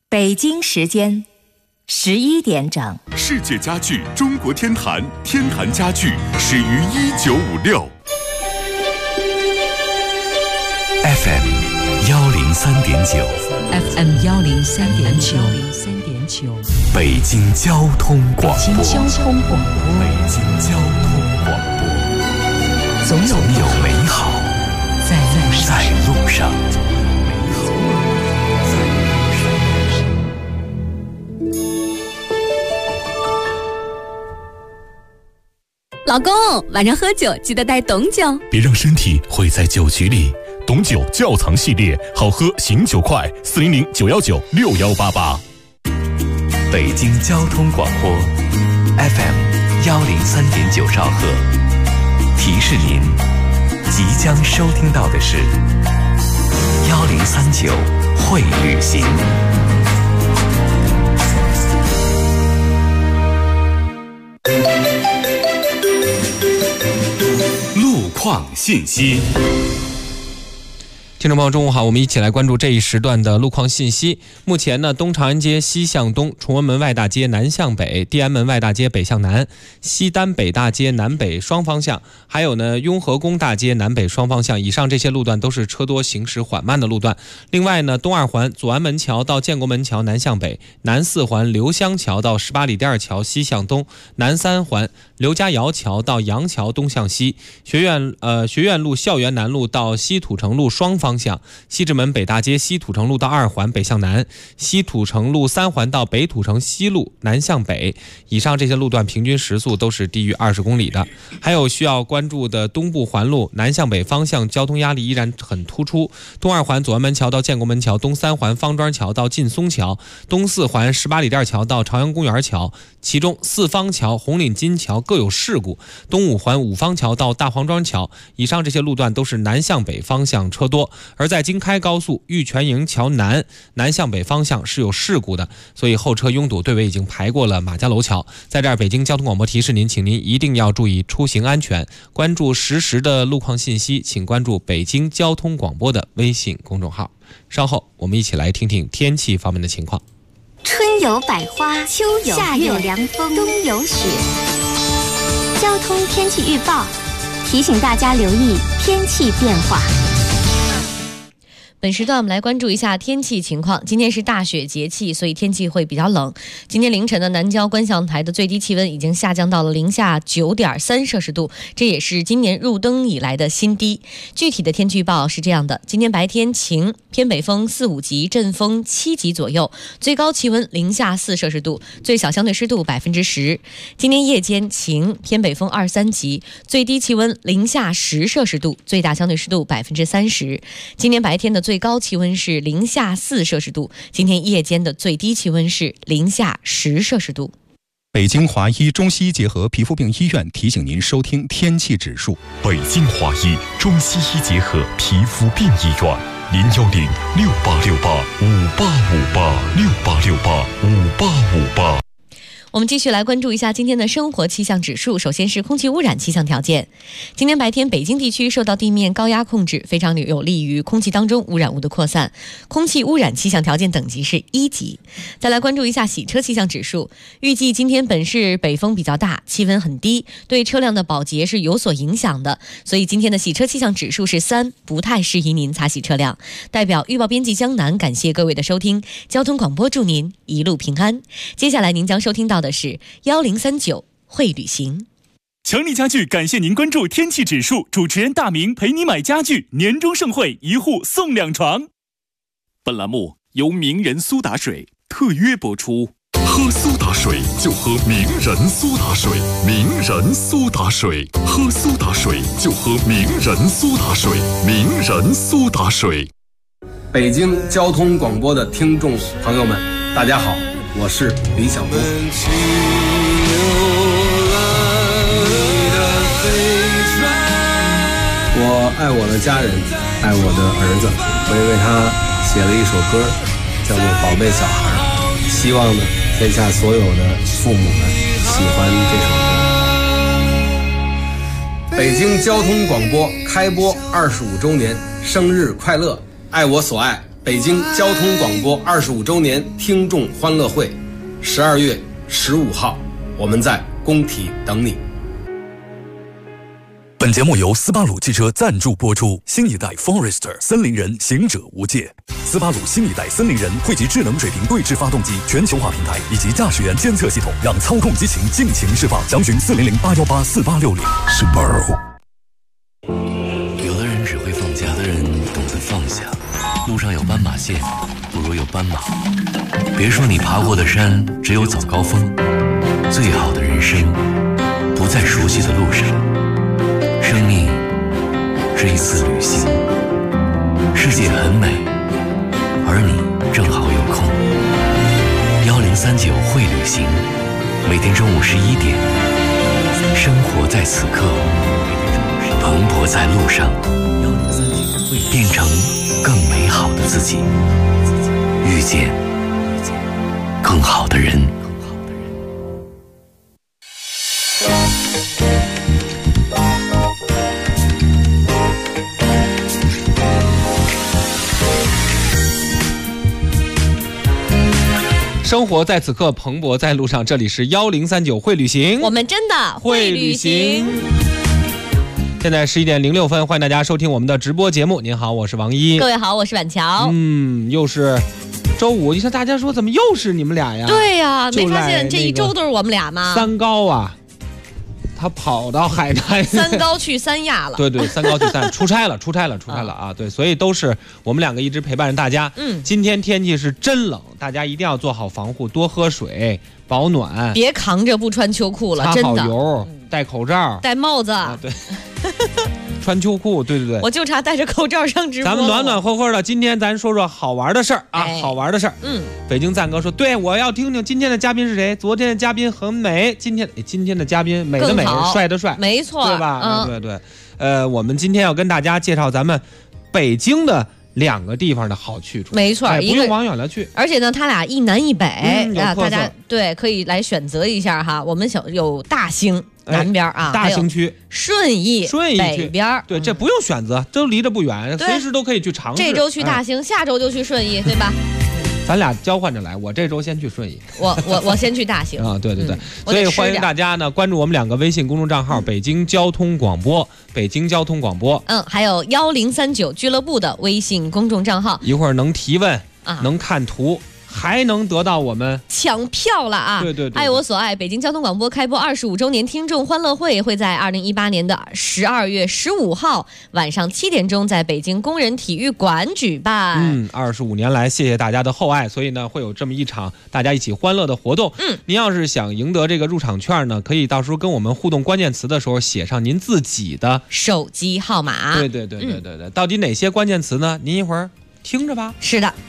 北京时间11点整。 世界家具中国天坛，天坛家具始于1956。 FM 103.9 FM 103.9 北京交通广播。 北京交通广播。 北京交通广播。总有美好在路上。 老公，晚上喝酒记得带董酒， 别让身体毁在酒局里。董酒窖藏系列，好喝醒酒快，400-919-6188。 北京交通广播 FM 103.9兆赫，提示您即将收听到的是1039会旅行。 路况信息。 听众朋友，中午好，我们一起来关注这一时段的路况信息。目前呢，东长安街西向东，崇文门外大街南向北，地安门外大街北向南，西单北大街南北双方向，还有呢雍和宫大街南北双方向，以上这些路段都是车多行驶缓慢的路段。另外呢，东二环左安门桥到建国门桥南向北，南四环刘香桥到18里第二桥西向东，南三环刘家窑桥到杨桥东向西，学院路校园南路到西土城路双方向，西直门北大街西土城路到二环北向南，西土城路3环到北土城西路南向北，以上这些路段平均时速都是低于20公里的。还有需要关注的东部环路南向北方向交通压力依然很突出，东二环左安门桥到建国门桥，东三环方庄桥到劲松桥，东四环18里店桥到朝阳公园桥，其中四方桥、红领巾桥各有事故，东五环五方桥到大黄庄桥，以上这些路段都是南向北方向车多。而在京开高速玉泉营桥南向北方向是有事故的，所以后车拥堵，队尾已经排过了马家楼桥。在这儿，北京交通广播提示您，请您一定要注意出行安全，关注实时的路况信息，请关注北京交通广播的微信公众号。稍后我们一起来听听天气方面的情况。 春有百花，秋有夏有凉风，冬有雪。交通天气预报提醒大家留意天气变化。 本时段我们来关注一下天气情况。今天是大雪节气，所以天气会比较冷。今天凌晨的南郊观象台的最低气温已经下降到了零下9.3摄氏度，这也是今年入冬以来的新低。具体的天气预报是这样的：今天白天晴，偏北风4、5级，阵风7级左右，最高气温零下4摄氏度，最小相对湿度10%。今天夜间晴，偏北风2、3级，最低气温零下10摄氏度，最大相对湿度30%。今天白天的最高气温是零下4摄氏度，今天夜间的最低气温是零下10摄氏度。 北京华医中西医结合皮肤病医院提醒您收听天气指数。 北京华医中西医结合皮肤病医院，010-6868-5858，6868-5858。 我们继续来关注一下今天的生活气象指数。首先是空气污染气象条件。今天白天北京地区受到地面高压控制，非常有利于空气当中污染物的扩散，空气污染气象条件等级是1级。再来关注一下洗车气象指数。预计今天本市北风比较大，气温很低，对车辆的保洁是有所影响的，所以今天的洗车气象指数是3，不太适宜您擦洗车辆。代表预报编辑江南感谢各位的收听，交通广播祝您一路平安。接下来您将收听到的是1039会旅行。 强力家具感谢您关注天气指数，主持人大明陪你买家具，年终盛会1户送2床。本栏目由名人苏打水特约播出。 喝苏打水就喝名人苏打水，名人苏打水，喝苏打水就喝名人苏打水，名人苏打水。 北京交通广播的听众朋友们，大家好，我是李晓东。我爱我的家人，爱我的儿子，我也为他写了一首歌，叫做《宝贝小孩》，希望呢天下所有的父母们喜欢这首歌。北京交通广播开播25周年，生日快乐！爱我所爱， 北京交通广播25周年听众欢乐会，12月15号，我们在工体等你。 本节目由斯巴鲁汽车赞助播出。新一代 Forester 森林人，行者无界。斯巴鲁新一代森林人汇集智能水平对置发动机、全球化平台以及驾驶员监测系统，让操控激情尽情释放。详询400-818-4860。Subaru。 有的人只会放假，有的人懂得放下。路上有斑马线，不如有斑马。别说你爬过的山只有早高峰，最好的人生不在熟悉的路上。生命是一次旅行，世界很美，而你正好有空。1039会旅行，每天中午11点，生活在此刻，蓬勃在路上，变成更美好的自己，遇见更好的人。 生活在此刻，蓬勃在路上。这里是1039会旅行， 我们真的会旅行。 现在11点06分，欢迎大家收听我们的直播节目。您好，我是王一。 各位好，我是板桥。 又是周五，你看大家说怎么又是你们俩呀？ 对呀，没发现这一周都是我们俩吗？ 三高啊，他跑到海南， 三高去三亚了。 对对，三高去三亚，出差了啊！对，所以都是我们两个一直陪伴着大家。今天天气是真冷，大家一定要做好防护，多喝水，保暖， 别扛着不穿秋裤了，真的。 擦好油，戴口罩， 戴帽子啊，对。穿秋裤，对对对， 我就差戴着口罩上直播。 咱们暖暖和和的，今天咱说说好玩的事儿啊，好玩的事儿。北京赞哥说，对，我要听听今天的嘉宾是谁。昨天的嘉宾很美，今天的嘉宾美的美，帅的帅， 没错， 对吧？对对。我们今天要跟大家介绍咱们北京的2个地方的好去处， 没错， 不用往远了去。 而且呢，他俩一南一北， 大家对可以来选择一下哈。我们有大兴。南边啊， 大兴区、 顺义北边， 对，这不用选择，都离着不远，随时都可以去尝试。 这周去大兴，下周就去顺义，对吧？ 咱俩交换着来，我这周先去顺义， 我先去大兴啊，对对对，所以欢迎大家呢关注我们2个微信公众账号：北京交通广播、北京交通广播， 还有1039俱乐部的微信公众账号。 一会儿能提问能看图。还能得到我们抢票了啊！ 对对对， 爱我所爱，北京交通广播开播25周年听众欢乐会会在2018年的12月15号晚上7点钟在北京工人体育馆举办。 25年来，谢谢大家的厚爱，所以呢会有这么一场大家一起欢乐的活动。您要是想赢得这个入场券呢，可以到时候跟我们互动关键词的时候写上您自己的手机号码。 对对对对对对，到底哪些关键词呢？您一会儿听着吧。 是的。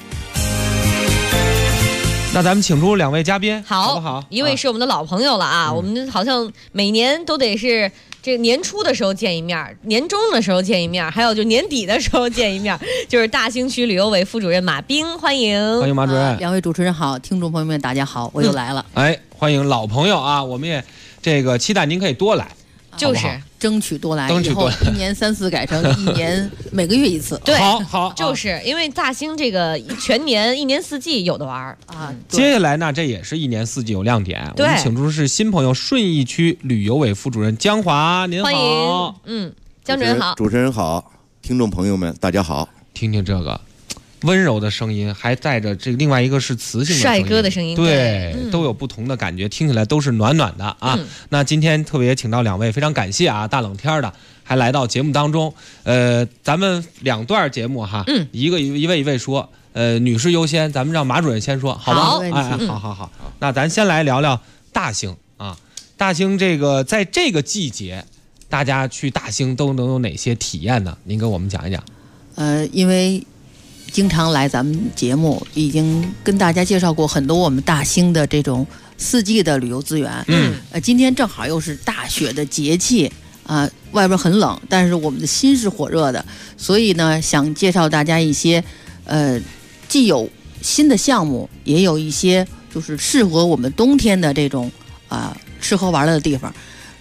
那咱们请出2位嘉宾，好不好？ 一位是我们的老朋友了啊，我们好像每年都得是这个年初的时候见一面，年中的时候见一面，还有就年底的时候见一面，就是大兴区旅游委副主任马冰，欢迎马主任。 2位主持人好，听众朋友们大家好，我又来了。 欢迎老朋友啊，我们也这个期待您可以多来。 就是争取多来，以后1年3次改成1年每个月1次。 对， 好， 就是因为大兴这个全年1年4季有的玩啊。 接下来呢，这也是1年4季有亮点。我们请出是新朋友，顺义区旅游委副主任江华，您好。 欢迎，江主任好。 主持人好，听众朋友们大家好。 听听这个温柔的声音，还带着这另外一个是磁性的声音， 帅哥的声音， 对，都有不同的感觉，听起来都是暖暖的啊。那今天特别请到2位，非常感谢啊，大冷天的还来到节目当中。咱们2段节目哈，一位说，女士优先，咱们让马主任先说，好吧？好。那咱先来聊聊大兴啊，大兴这个在这个季节，大家去大兴都能有哪些体验呢？您给我们讲一讲。 因为经常来咱们节目，已经跟大家介绍过很多我们大兴的这种4季的旅游资源。今天正好又是大雪的节气啊，外边很冷，但是我们的心是火热的，所以呢，想介绍大家一些既有新的项目，也有一些就是适合我们冬天的这种吃喝玩乐的地方。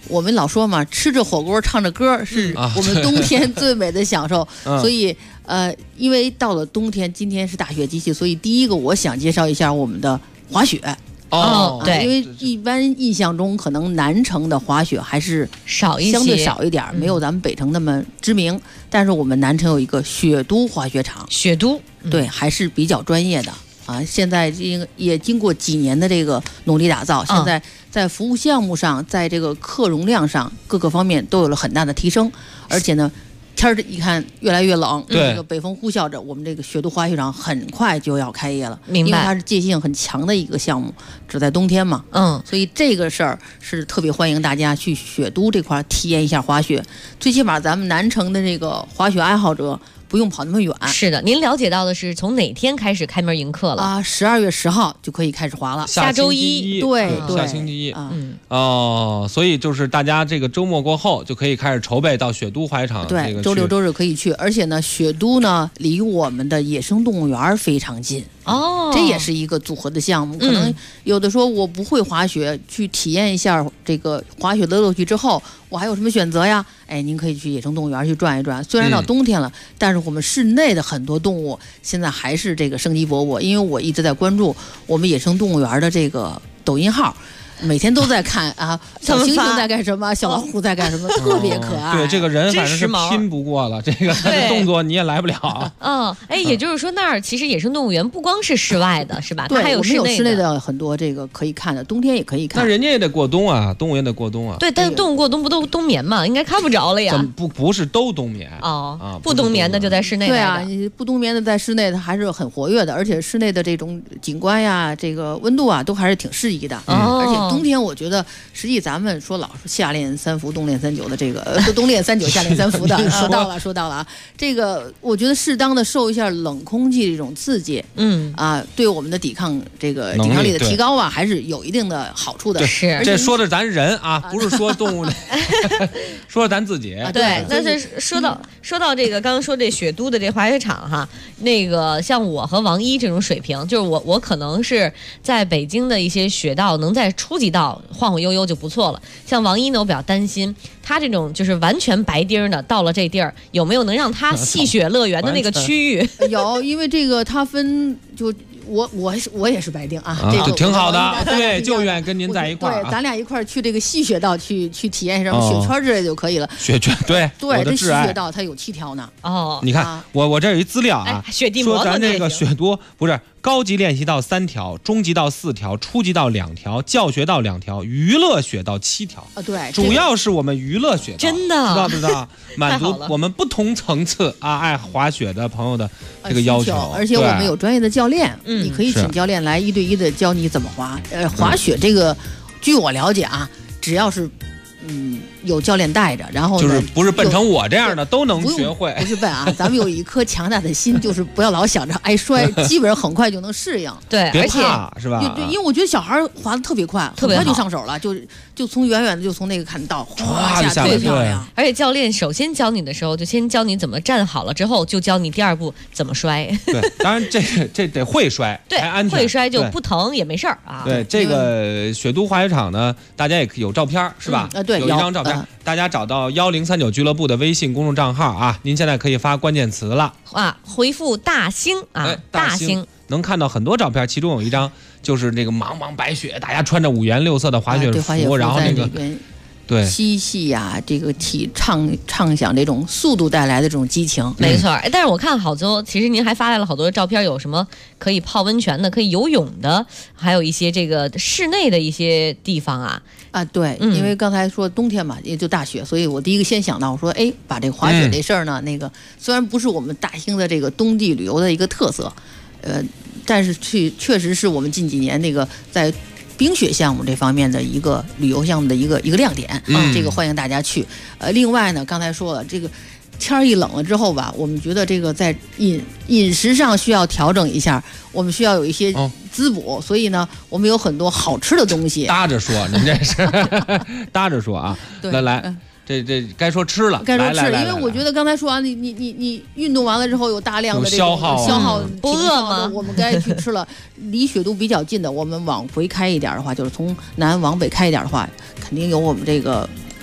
我们老说嘛，吃着火锅唱着歌是我们冬天最美的享受。所以因为到了冬天，今天是大雪节气，所以第一个我想介绍一下我们的滑雪。 对， 因为一般印象中可能南城的滑雪还是少一些， 相对少一点，没有咱们北城那么知名。但是我们南城有一个雪都滑雪场， 雪都对还是比较专业的啊。现在也经过几年的这个努力打造，现在在服务项目上，在这个客容量上各个方面都有了很大的提升，而且呢。天儿一看越来越冷，这个北风呼啸着，我们这个雪都滑雪场很快就要开业了。 明白， 因为它是界性很强的一个项目，只在冬天嘛。所以这个事儿是特别欢迎大家去雪都这块体验一下滑雪。最起码咱们南城的这个滑雪爱好者不用跑那么远。 是的，您了解到的是从哪天开始开门迎客了啊 ？12月10号就可以开始滑了， 下周一。 对， 下星期一。所以就是大家这个周末过后就可以开始筹备到雪都滑雪场。 对，周六周日可以去，而且呢，雪都呢离我们的野生动物园非常近。这也是一个组合的项目。可能有的说我不会滑雪，去体验一下这个滑雪的乐趣之后，我还有什么选择呀？您可以去野生动物园去转一转。虽然到冬天了，但是我们室内的很多动物现在还是这个生机勃勃。因为我一直在关注我们野生动物园的这个抖音号。每天都在看啊，小猩猩在干什么，小老虎在干什么，特别可爱。 对，这个人反正是拼不过了，这个他的动作你也来不了。 也就是说那儿其实野生动物园不光是室外的，是吧？ 对， 还有室内的很多这个可以看的，冬天也可以看。 那人家也得过冬啊，动物也得过冬啊。 对，但是动物过冬不都冬眠嘛？应该看不着了呀。 不是都冬眠不冬眠的就在室内。 对啊，不冬眠的在室内，它还是很活跃的，而且室内的这种景观呀，这个温度啊，都还是挺适宜的。而且冬天我觉得。实际咱们老说夏练3伏冬练3九的这个冬练3九夏练3伏的说到了啊，这个我觉得适当的受一下冷空气这种刺激，对我们的抵抗力的提高啊，还是有一定的好处的。 是， 这说的咱人啊，不是说动物，说咱自己。 对，但是说到这个刚刚说这雪都的这滑雪场哈，那个像我和王一这种水平，就是我可能是在北京的一些雪道能在初级道晃晃悠悠就不错了。像王一呢，我比较担心他这种就是完全白丁的，到了这地儿有没有能让他戏雪乐园的那个区域？ 有，因为这个它分就。我也是白丁啊，这个挺好的，对，就愿意跟您在一块儿。 对，咱俩一块儿去这个戏雪道去体验什么雪圈之类就可以了。 雪圈，对， 这戏雪道它有7条呢。 你看我这有一资料啊， 雪地摩托说咱这个雪都不是高级练习道3条，中级道4条，初级道2条，教学道2条，娱乐雪道7条。 对， 主要是我们娱乐雪道， 真的知道不知道？满足我们不同层次爱滑雪的朋友的这个要求。 而且我们有专业的教练，你可以请教练来1对1的教你怎么滑。滑雪这个，据我了解啊，只要是有教练带着，然后就是不是笨成我这样的都能学会， 不是笨啊，咱们有一颗强大的心，就是不要老想着挨摔，基本上很快就能适应。 对， 别怕是吧？ 因为我觉得小孩滑的特别快，很快就上手了，就从远远的就从那个看到，哗下来， 漂亮。 而且教练首先教你的时候，就先教你怎么站好了，之后就教你第2步怎么摔。 对，当然这得会摔， 对， 才安全。 会摔就不疼也没事儿啊。 对，这个雪都滑雪场呢，大家也有照片是吧？ 对， 有一张照片，大家找到1039俱乐部的微信公众账号啊，您现在可以发关键词了回复大兴啊，大兴能看到很多照片，其中有一张就是那个茫茫白雪，大家穿着5颜6色的滑雪服，然后那个对嬉戏呀，这个畅想这种速度带来的这种激情， 没错。但是我看好多，其实您还发来了好多照片，有什么可以泡温泉的，可以游泳的，还有一些这个室内的一些地方啊。 对，因为刚才说冬天嘛，也就大雪，所以我第一个先想到，我说，把这个滑雪这事儿呢，那个虽然不是我们大兴的这个冬季旅游的一个特色，但是确实是我们近几年那个在冰雪项目这方面的一个旅游项目的一个亮点，这个欢迎大家去。另外呢，刚才说了，这个天儿一冷了之后吧，我们觉得这个在饮食上需要调整一下，我们需要有一些滋补，所以呢，我们有很多好吃的东西。 搭着说，您这是搭着说啊，来。这该说吃了， 该说吃， 因为我觉得刚才说完，你运动完了之后有大量的这种消耗， 不饿吗？ 我们该去吃了。离雪都比较近的，我们往回开一点的话，就是从南往北开一点的话，肯定有我们这个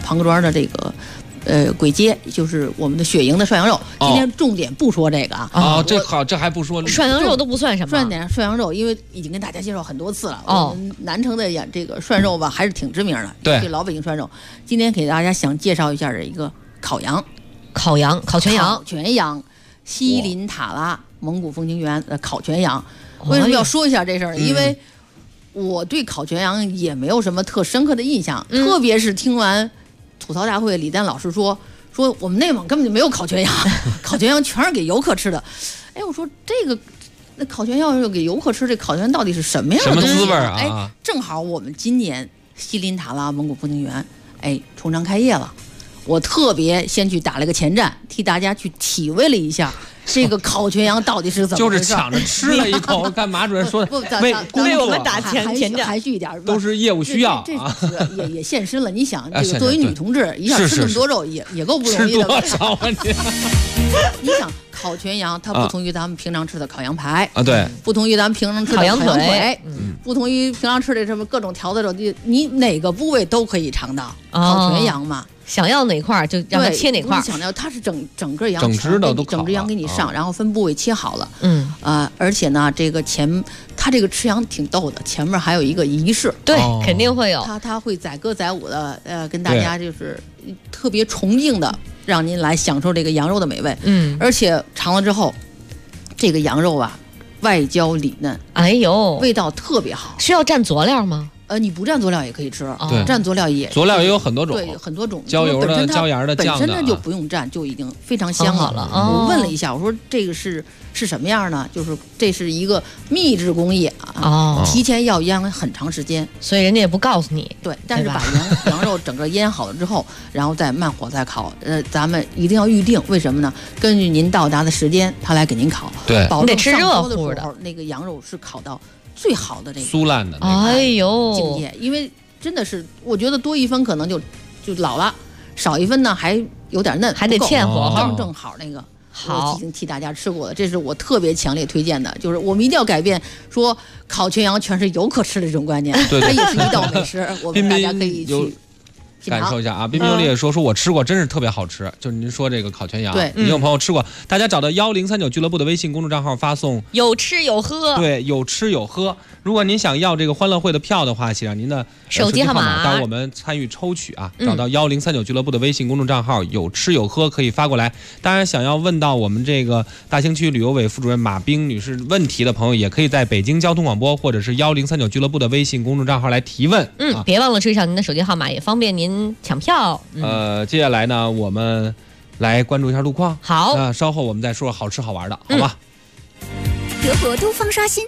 庞各庄的这个。簋街就是我们的雪营的涮羊肉，今天重点不说这个啊。 哦，这好，这还不说涮羊肉都不算什么。 涮羊肉，因为已经跟大家介绍很多次了。我们南城的这个涮肉吧，还是挺知名的。 对， 这老北京涮肉。今天给大家想介绍一下一个烤全羊。 烤全羊，锡林塔拉蒙古风情园的烤全羊。为什么要说一下这事儿？因为我对烤全羊也没有什么特深刻的印象，特别是听完。吐槽大会，李丹老师说我们内蒙根本就没有烤全羊，烤全羊全是给游客吃的。哎，我说这个那烤全羊要给游客吃，这烤全到底是什么样的东西？ 什么滋味啊？ 哎，正好我们今年锡林塔拉蒙古风情园重张开业了，我特别先去打了个前站，替大家去体味了一下。这个烤全羊到底是怎么回事？ 就是抢着吃了一口，看马主任说的， 为我们打前站， 含蓄一点， 都是业务需要， 这也现身了。你想，这个作为女同志，一下吃那么多肉，也够不容易的。 吃多少啊你？ 你想，烤全羊它不同于咱们平常吃的烤羊排啊，对， 不同于咱们平常吃的烤羊腿，不同于平常吃的什么各种调的肉，你哪个部位都可以尝到。烤全羊嘛。 想要哪块就让它切哪块。 想要它是整个羊整只的都整只羊给你上，然后分部位切好了。而且呢，这个它这个吃羊挺逗的，前面还有一个仪式。 对，肯定会有。 它会载歌载舞的，跟大家就是特别崇敬的，让您来享受这个羊肉的美味。而且尝了之后，这个羊肉啊，外焦里嫩， 哎呦， 味道特别好。 需要蘸佐料吗？ 你不蘸佐料也可以吃，蘸佐料也有很多种， 对，很多种， 椒油的、椒盐的、酱的， 本身它就不用蘸，就已经非常香了。我问了一下，我说这个是什么样呢？就是这是一个秘制工艺啊，提前要腌很长时间， 所以人家也不告诉你。 对，但是把羊肉整个腌好了之后，然后再慢火再烤。咱们一定要预定，为什么呢？根据您到达的时间，他来给您烤。 对， 保证吃热乎的时候，那个羊肉是烤到最好的这个酥烂的， 哎呦， 境界。因为真的是，我觉得多一分可能就老了，少一分呢还有点嫩， 还得欠火候， 正好那个。 好， 我已经替大家吃过了，这是我特别强烈推荐的，就是我们一定要改变说烤全羊全是游客吃的这种观念，它也是一道美食，我们大家可以去感受一下啊。彬彬有礼也说我吃过，真是特别好吃。就是您说这个烤全羊， 对， 也有朋友吃过，大家找到1039俱乐部的微信公众账号发送有吃有喝， 对，有吃有喝。如果您想要这个欢乐会的票的话，写上您的手机号码， 到我们参与抽取啊。找到1039俱乐部的微信公众账号，有吃有喝可以发过来。当然，想要问到我们这个大兴区旅游委副主任马冰女士问题的朋友，也可以在北京交通广播或者是1039俱乐部的微信公众账号来提问。 别忘了追上您的手机号码，也方便您抢票。 接下来呢，我们来关注一下路况。 好， 稍后我们再说好吃好玩的，好吧？ 德国东方刷新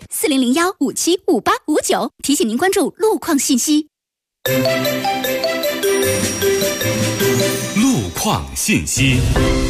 4001575859，提醒您关注路况信息。 路况信息，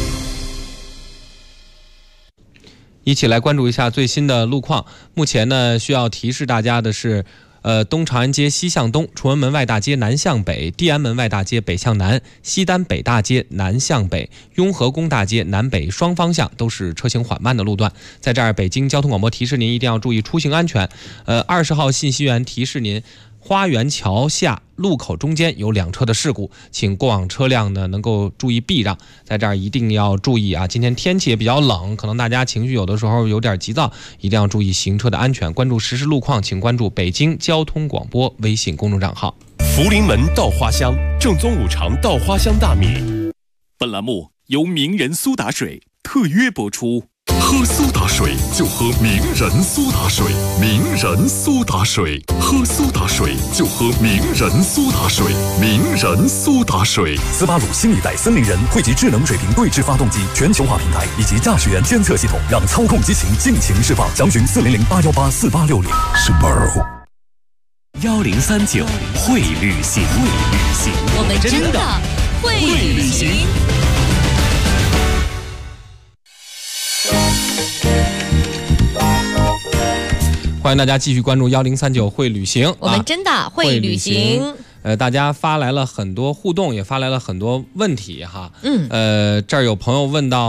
一起来关注一下最新的路况。目前呢，需要提示大家的是。东长安街西向东，崇文门外大街南向北，地安门外大街北向南，西单北大街南向北，雍和宫大街南北双方向都是车行缓慢的路段。在这儿，北京交通广播提示您一定要注意出行安全。20号信息员提示您。花园桥下路口中间有2车的事故，请过往车辆呢能够注意避让。在这儿一定要注意啊！今天天气也比较冷，可能大家情绪有的时候有点急躁，一定要注意行车的安全。关注实时路况，请关注北京交通广播微信公众账号。 福临门稻花香，正宗五常稻花香大米。 本栏目由名人苏打水特约播出。 喝苏打水就喝名人苏打水，名人苏打水，喝苏打水就喝名人苏打水，名人苏打水。 斯巴鲁新一代森林人汇集智能水平对置发动机全球化平台以及驾驶员监测系统，让操控激情尽情释放。详询400-818-4860。Subaru 1039会旅行， 我们真的会旅行。 欢迎大家继续关注1039会旅行， 我们真的会旅行。 大家发来了很多互动，也发来了很多问题哈。这儿有朋友问到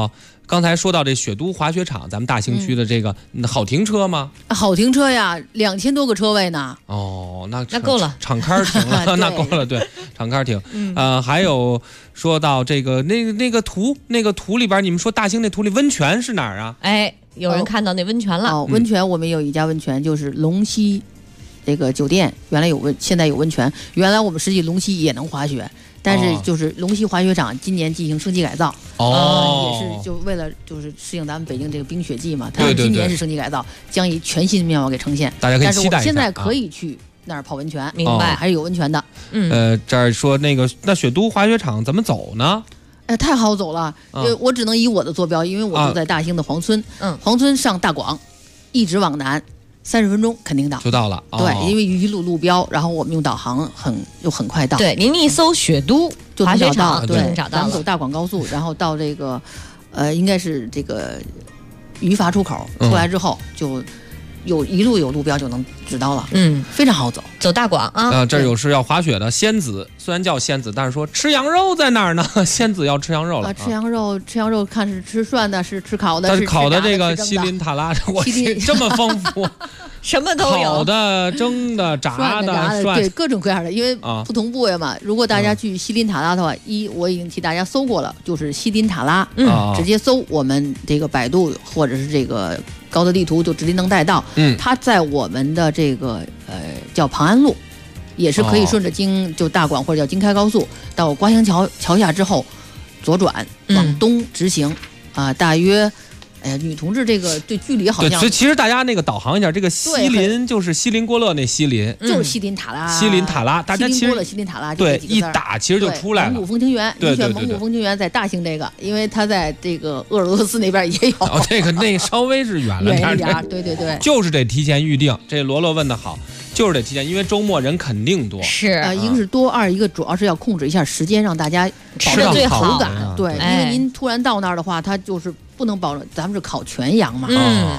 刚才说到这雪都滑雪场，咱们大兴区的这个好停车吗？ 好停车呀，2000多个车位呢。 哦，那够了， 敞开停了，那够了，对，敞开停。还有说到这个那个图里边，你们说大兴那图里温泉是哪儿啊？ 哎，有人看到那温泉了。 温泉我们有一家温泉，就是龙溪这个酒店，原来现在有温泉。原来我们实际龙溪也能滑雪。但是就是龙溪滑雪场今年进行升级改造，也是就为了就是适应咱们北京这个冰雪季嘛，它今年是升级改造，将以全新面貌给呈现。 大家可以期待一下。 但是我现在可以去那儿泡温泉， 明白？ 还是有温泉的。 这儿说那雪都滑雪场怎么走呢？ 太好走了，我只能以我的坐标，因为我住在大兴的黄村，黄村上大广，一直往南。30分钟肯定到， 就到了。 对，因为一路标，然后我们用导航很快到。 对，您一搜雪都滑雪场， 对， 找到了。 咱们走大广高速，然后到这个，应该是这个榆筏出口出来之后，就一路有路标就能知道了。非常好走， 走大广啊。 这儿有是要滑雪的仙子，虽然叫仙子，但是说吃羊肉在哪儿呢？仙子要吃羊肉了。 吃羊肉，看是吃涮的，是吃烤的， 但是烤的这个西林塔拉，我这么丰富。 什么都有， 烤的、蒸的、炸的， 对，各种各样的，因为不同部位嘛。如果大家去西林塔拉的话，我已经替大家搜过了，就是西林塔拉，直接搜我们这个百度或者是这个高德地图就直接能带到。它在我们的这个叫庞安路，也是可以顺着就大广或者叫京开高速到瓜乡桥下之后左转往东直行大约。女同志这个对距离好像对，所以其实大家那个导航一下，这个西林就是西林郭勒那西林， 就是西林塔拉。 西林塔拉，大家其实西林塔拉对一打其实就出来了。 蒙古风情园， 对， 蒙古风情园在大兴这个，因为它在这个鄂尔多斯那边也有。 这个稍微是远了一点，对， 就是得提前预定。这罗罗问的好。就是得提前，因为周末人肯定多。 是一个是多，二一个主要是要控制一下时间，让大家保证口感。对，因为您突然到那儿的话，它就是不能保证。咱们是烤全羊嘛。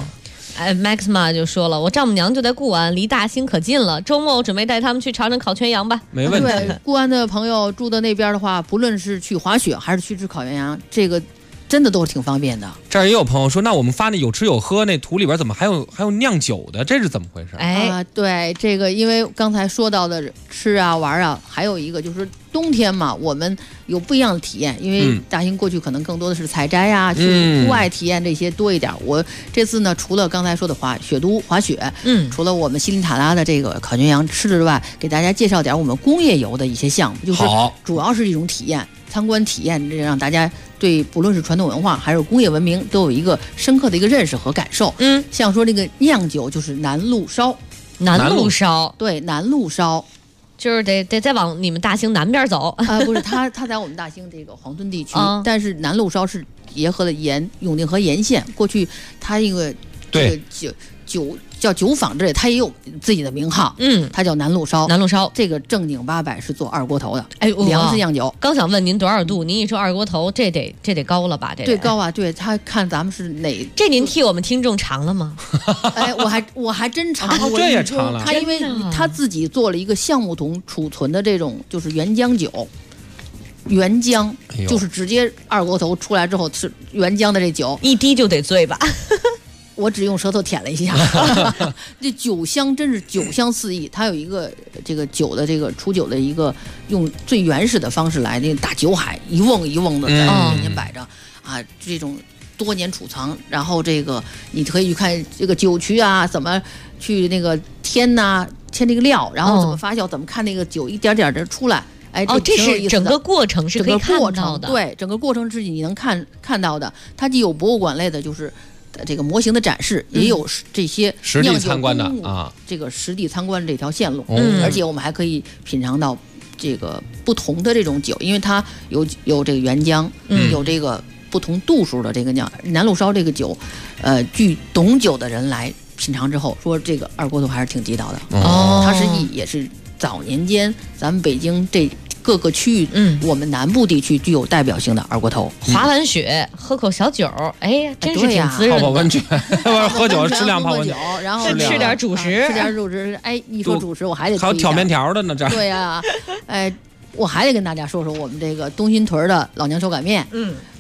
Maxima 就说了，我丈母娘就在固安，离大兴可近了。周末我准备带他们去尝尝烤全羊吧。 没问题。 对，固安的朋友住的那边的话，不论是去滑雪还是去吃烤全羊，这个。真的都是挺方便的。 这儿也有朋友说，那我们发那有吃有喝那图里边怎么还有酿酒的？这是怎么回事？ 对，这个因为刚才说到的吃啊玩啊，还有一个就是冬天嘛，我们有不一样的体验。因为大兴过去可能更多的是采摘啊，去户外体验这些多一点。我这次呢，除了刚才说的雪都滑雪，除了我们西林塔拉的这个烤全羊吃之外，给大家介绍点我们工业游的一些项目，就是主要是一种体验。参观体验，让大家对不论是传统文化还是工业文明都有一个深刻的一个认识和感受。像说这个酿酒就是南路烧，对，南路烧， 就是得再往你们大兴南边走不是，他在我们大兴这个黄村地区，但是南路烧是结合了永定和沿线，过去它一个这个酒叫酒坊之类，它也有自己的名号。它叫南路烧。这个正经八百是做二锅头的，粮食酿酒。 刚想问您多少度？您一说二锅头，这得高了吧？ 对，高啊！对，他看咱们是哪？ 这您替我们听众尝了吗？ 我还真尝了。 这也尝了。 他因为他自己做了一个橡木桶储存的这种就是原浆酒。原浆就是直接二锅头出来之后吃原浆的这酒， 一滴就得醉吧。 我只用舌头舔了一下，这酒香真是酒香四溢。它有一个这个酒的这个储酒的一个用最原始的方式来，那个大酒海一瓮一瓮的在面前摆着这种多年储藏。然后这个你可以去看这个酒曲啊，怎么去那个添这个料，然后怎么发酵，怎么看那个酒一点点的出来。 这是整个过程是可以看到的。 对，整个过程是你能看到的。它既有博物馆类的，就是这个模型的展示，也有这些实地参观的这个实地参观这条线路。而且我们还可以品尝到这个不同的这种酒，因为它有这个原浆，有这个不同度数的这个酿。南路烧这个酒，据懂酒的人来品尝之后说，这个二锅头还是挺地道的。它实际也是早年间咱们北京这各个区域，我们南部地区具有代表性的二锅头。 滑完雪，喝口小酒，真是挺滋润的。 泡温泉，喝酒适量泡温泉， 然后吃点主食， 一说主食我还得还有挑面条的呢，这对呀，我还得跟大家说说我们这个东新屯的老娘手擀面。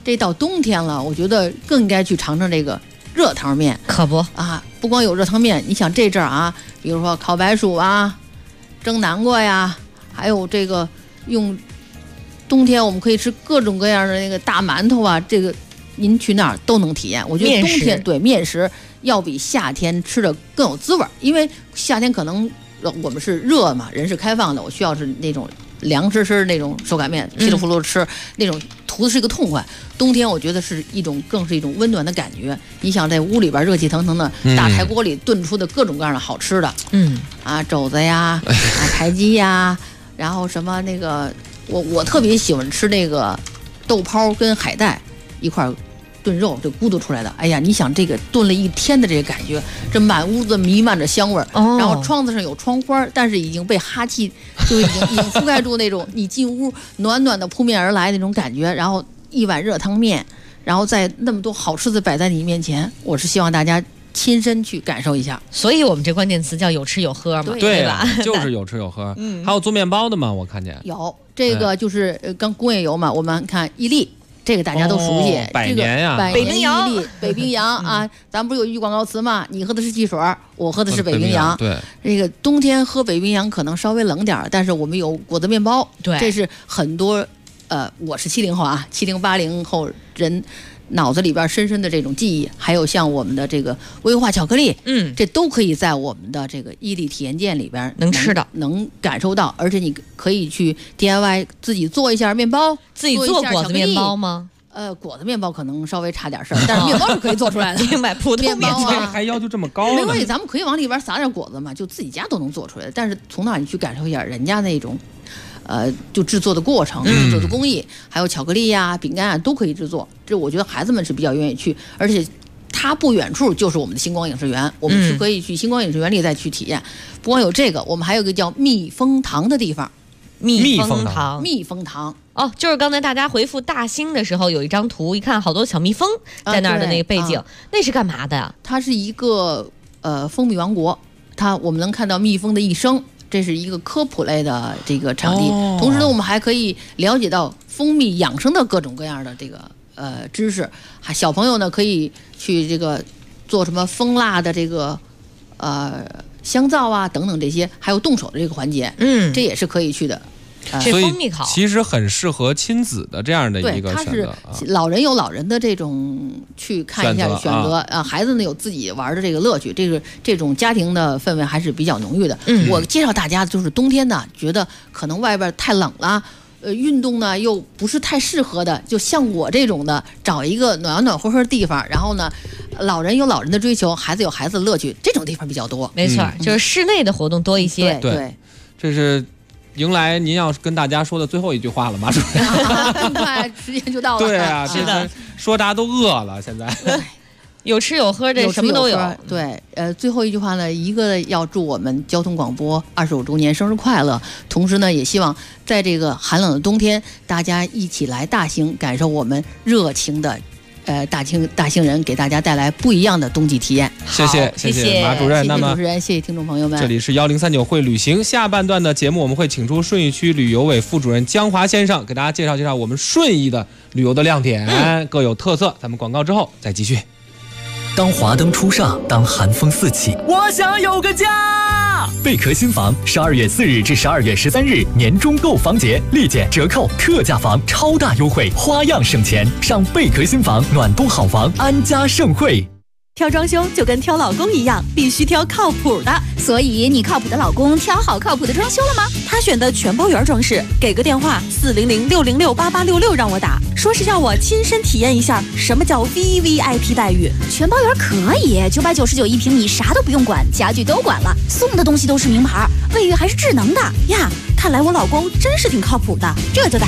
这到冬天了，我觉得更应该去尝尝这个热汤面。 可不啊，不光有热汤面，你想这阵儿啊，比如说烤白薯啊，蒸南瓜呀，还有这个用冬天我们可以吃各种各样的那个大馒头啊，这个您去那儿都能体验。我觉得冬天对面食要比夏天吃的更有滋味，因为夏天可能我们是热嘛，人是开放的，我需要是那种凉湿湿那种手擀面，稀里糊涂吃那种图的是一个痛快。冬天我觉得是更是一种温暖的感觉。你想在屋里边热气腾腾的大柴锅里炖出的各种各样的好吃的，肘子呀，台鸡呀，然后什么那个我特别喜欢吃那个豆泡跟海带一块炖肉，就咕嘟出来的。哎呀，你想这个炖了一天的这个感觉，这满屋子弥漫着香味儿，然后窗子上有窗花，但是已经被哈气就已经覆盖住那种你进屋暖暖的扑面而来那种感觉，然后一碗热汤面，然后在那么多好吃的摆在你面前，我是希望大家亲身去感受一下。 所以我们这关键词叫有吃有喝嘛， 对吧？ 就是有吃有喝。还有做面包的吗？我看见有这个就是刚工业油嘛，我们看伊利。这个大家都熟悉， 百年呀， 北冰洋，北冰洋啊，咱不是有一句广告词吗？你喝的是汽水，我喝的是北冰洋。 对， 这个冬天喝北冰洋可能稍微冷点，但是我们有果子面包， 对， 这是很多我是70后啊，70、80后人脑子里边深深的这种记忆，还有像我们的这个威化巧克力，这都可以在我们的这个伊利体验店里边能吃到， 能感受到，而且你可以去 DIY 自己做一下面包， 自己做果子面包吗？ 果子面包可能稍微差点事儿，但是面包是可以做出来的。 明白，普通面包啊， 还要求这么高？ 没关系，咱们可以往里边撒点果子嘛，就自己家都能做出来的。但是从那儿你去感受一下人家那种。就制作的过程、制作的工艺，还有巧克力呀、饼干啊，都可以制作。这我觉得孩子们是比较愿意去，而且它不远处就是我们的星光影视园，我们是可以去星光影视园里再去体验。不光有这个，我们还有一个叫蜜蜂堂的地方。 蜜蜂堂哦，就是刚才大家回复大兴的时候，有一张图，一看好多小蜜蜂在那儿的那个背景，那是干嘛的呀？ 它是一个蜂蜜王国，我们能看到蜜蜂的一生。这是一个科普类的这个场地，同时呢，我们还可以了解到蜂蜜养生的各种各样的这个知识。小朋友呢可以去这个做什么蜂蜡的这个香皂啊等等这些，还有动手的这个环节，这也是可以去的。 所以其实很适合亲子的这样的一个选择。 它是老人有老人的这种去看一下选择啊，孩子呢有自己玩的这个乐趣，这种家庭的氛围还是比较浓郁的。我介绍大家就是冬天呢，觉得可能外边太冷了，运动呢又不是太适合的，就像我这种的，找一个暖暖和和的地方，然后呢，老人有老人的追求，孩子有孩子的乐趣，这种地方比较多。 没错，就是室内的活动多一些。 对， 这是。迎来您要跟大家说的最后一句话了，马主任。 更快，时间就到了。 对啊，这说大家都饿了，现在。 有吃有喝，这什么都有。 对，最后一句话呢，一个要祝我们交通广播25周年生日快乐，同时呢，也希望在这个寒冷的冬天，大家一起来大兴，感受我们热情的。大兴人给大家带来不一样的冬季体验。 谢谢马主任， 谢谢主持人，谢谢听众朋友们。 这里是1039会旅行下半段的节目，我们会请出顺义区旅游委副主任江华先生，给大家介绍我们顺义的旅游的亮点，各有特色。咱们广告之后再继续。 当华灯初上，当寒风四起， 我想有个家。 贝壳新房12月4日至12月13日年中购房节，立减折扣，特价房超大优惠，花样省钱。上贝壳新房暖冬好房，安家盛会。 挑装修就跟挑老公一样，必须挑靠谱的。 所以你靠谱的老公挑好靠谱的装修了吗？ 他选的全包圆装饰，给个电话400-606-8866让我打，说是要我亲身体验一下什么叫 VVIP 待遇。 全包圆可以，999一平米，啥都不用管，家具都管了，送的东西都是名牌，卫浴还是智能的呀。看来我老公真是挺靠谱的， 这就打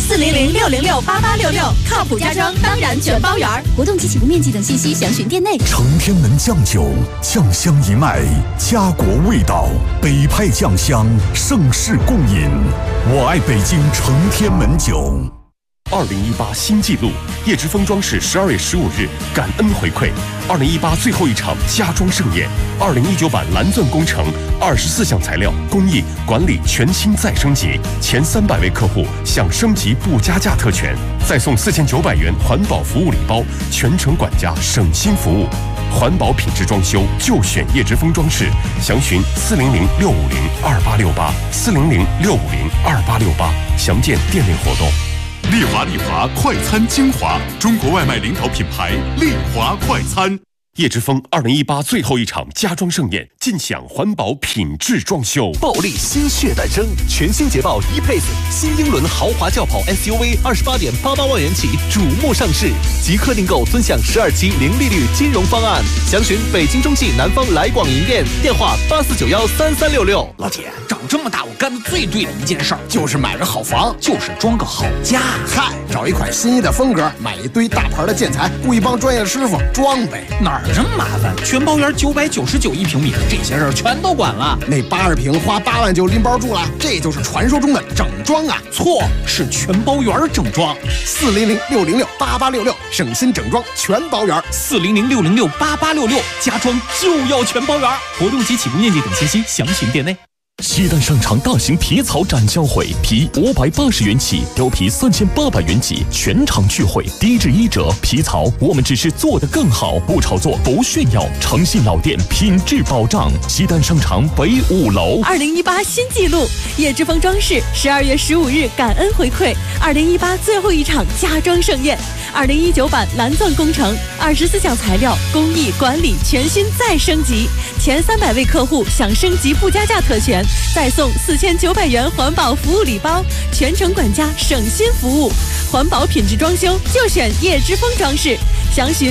400-606-8866，靠谱家装当然全包圆。 活动及起步面积等信息详询店内。 承天门酱酒，酱香一脉，家国味道，北派酱香，盛世共饮。我爱北京承天门酒。 2018新纪录，叶之峰装饰12月15日感恩回馈2018最后一场家装盛宴，2019版蓝钻工程24项材料工艺管理全新再升级，前300位客户享升级不加价特权，再送4900元环保服务礼包，全程管家省心服务。环保品质装修就选叶之峰装饰，详询400-650-2868，400-650-2868，详见店内活动。 丽华快餐精华，中国外卖领导品牌丽华快餐。 叶之峰2018最后一场家装盛宴，尽享环保品质装修。 暴力新血诞生，全新捷豹 E-Pace 新英伦豪华轿跑 SUV28.88万元起瞩目上市，即刻订购尊享12期零利率金融方案。详询北京中汽南方来广营店，电话84913366。 老铁，长这么大我干的最对的一件事儿，就是买个好房，就是装个好家。 嗨，找一款心仪的风格，买一堆大牌的建材，雇一帮专业师傅装呗。 哪儿这么麻烦？全包园999一平米，这些事儿全都管了。 那80平花8万就拎包住了，这就是传说中的整装啊！ 错，是全包园整装。 400-606-8866，省心整装全包园。 400-606-8866，家装就要全包园。活动及起步面积等信息详询店内。 西单商场大型皮草展销会，皮580元起，貂皮3800元起，全场聚会，低至1折。皮草我们只是做得更好，不炒作，不炫耀，诚信老店，品质保障。西单商场北5楼。 2018新纪录，叶之峰装饰12月15日感恩回馈2018最后一场家装盛宴，2019版蓝钻工程24项材料工艺管理全新再升级，前300位客户享升级不加价特权，再送4900元环保服务礼包，全程管家省心服务。环保品质装修就选叶之峰装饰，详询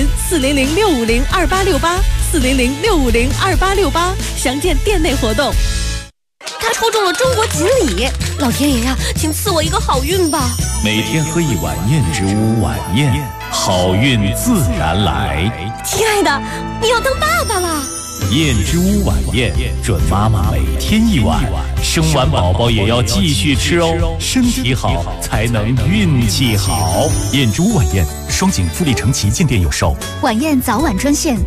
400-650-2868，400-650-2868，详见店内活动。 他抽中了中国锦鲤，老天爷呀，请赐我一个好运吧！ 每天喝一碗燕之屋晚宴，好运自然来。 亲爱的，你要当爸爸了。 燕之屋晚宴，准妈妈每天一碗，生完宝宝也要继续吃哦，身体好才能运气好。燕之屋晚宴，双井富力城旗舰店有售。 晚宴早晚专线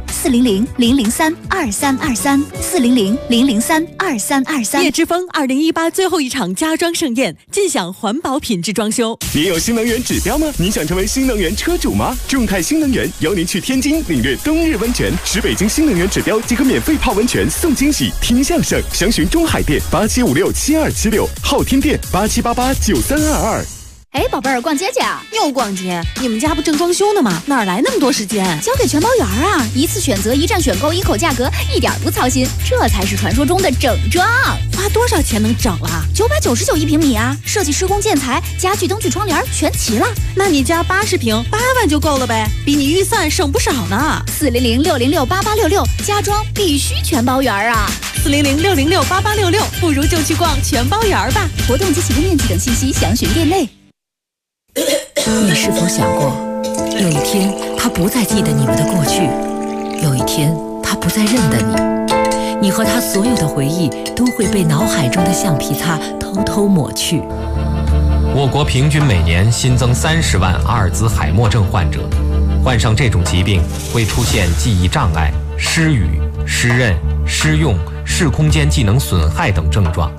400-003-2323，400-003-2323。 叶之峰2018最后一场家装盛宴，尽享环保品质装修。 你有新能源指标吗？你想成为新能源车主吗？众泰新能源邀您去天津领略冬日温泉，使北京新能源指标即可免费泡温泉送惊喜，听相声。详询中海店87567276，昊天店87889322。 哎，宝贝儿，逛街去啊？ 又逛街？你们家不正装修呢吗？哪来那么多时间？ 交给全包园啊！一次选择，一站选购，一口价格，一点不操心，这才是传说中的整装。 花多少钱能整了 ？999一平米啊！设计、施工、建材、家具、灯具、窗帘全齐了。 那你家80平8万就够了呗，比你预算省不少呢。 400-606-8866，家装必须全包园啊 ！400-606-8866，不如就去逛全包园吧。 活动及起步面积等信息详询店内。 你是否想过，有一天他不再记得你们的过去，有一天他不再认得你，你和他所有的回忆都会被脑海中的橡皮擦偷偷抹去。 我国平均每年新增30万阿尔兹海默症患者，患上这种疾病会出现记忆障碍、失语、失认、失用、视空间技能损害等症状。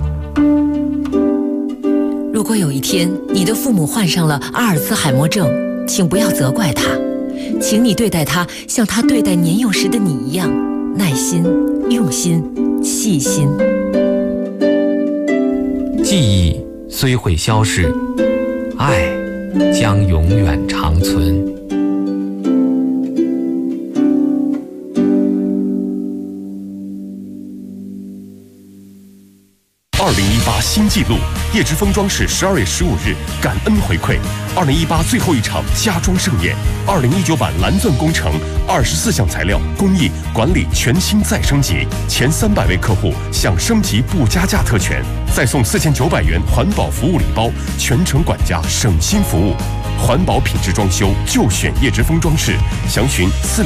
如果有一天你的父母患上了阿尔兹海默症，请不要责怪他，请你对待他像他对待年幼时的你一样，耐心、用心、细心。 记忆虽会消逝，爱将永远长存。 2018新纪录，叶之峰装饰12月15日感恩回馈2018最后一场家装盛宴，2019版蓝钻工程24项材料工艺管理全新再升级，前300位客户享升级不加价特权，再送4900元环保服务礼包，全程管家省心服务。环保品质装修就选叶之峰装饰，详询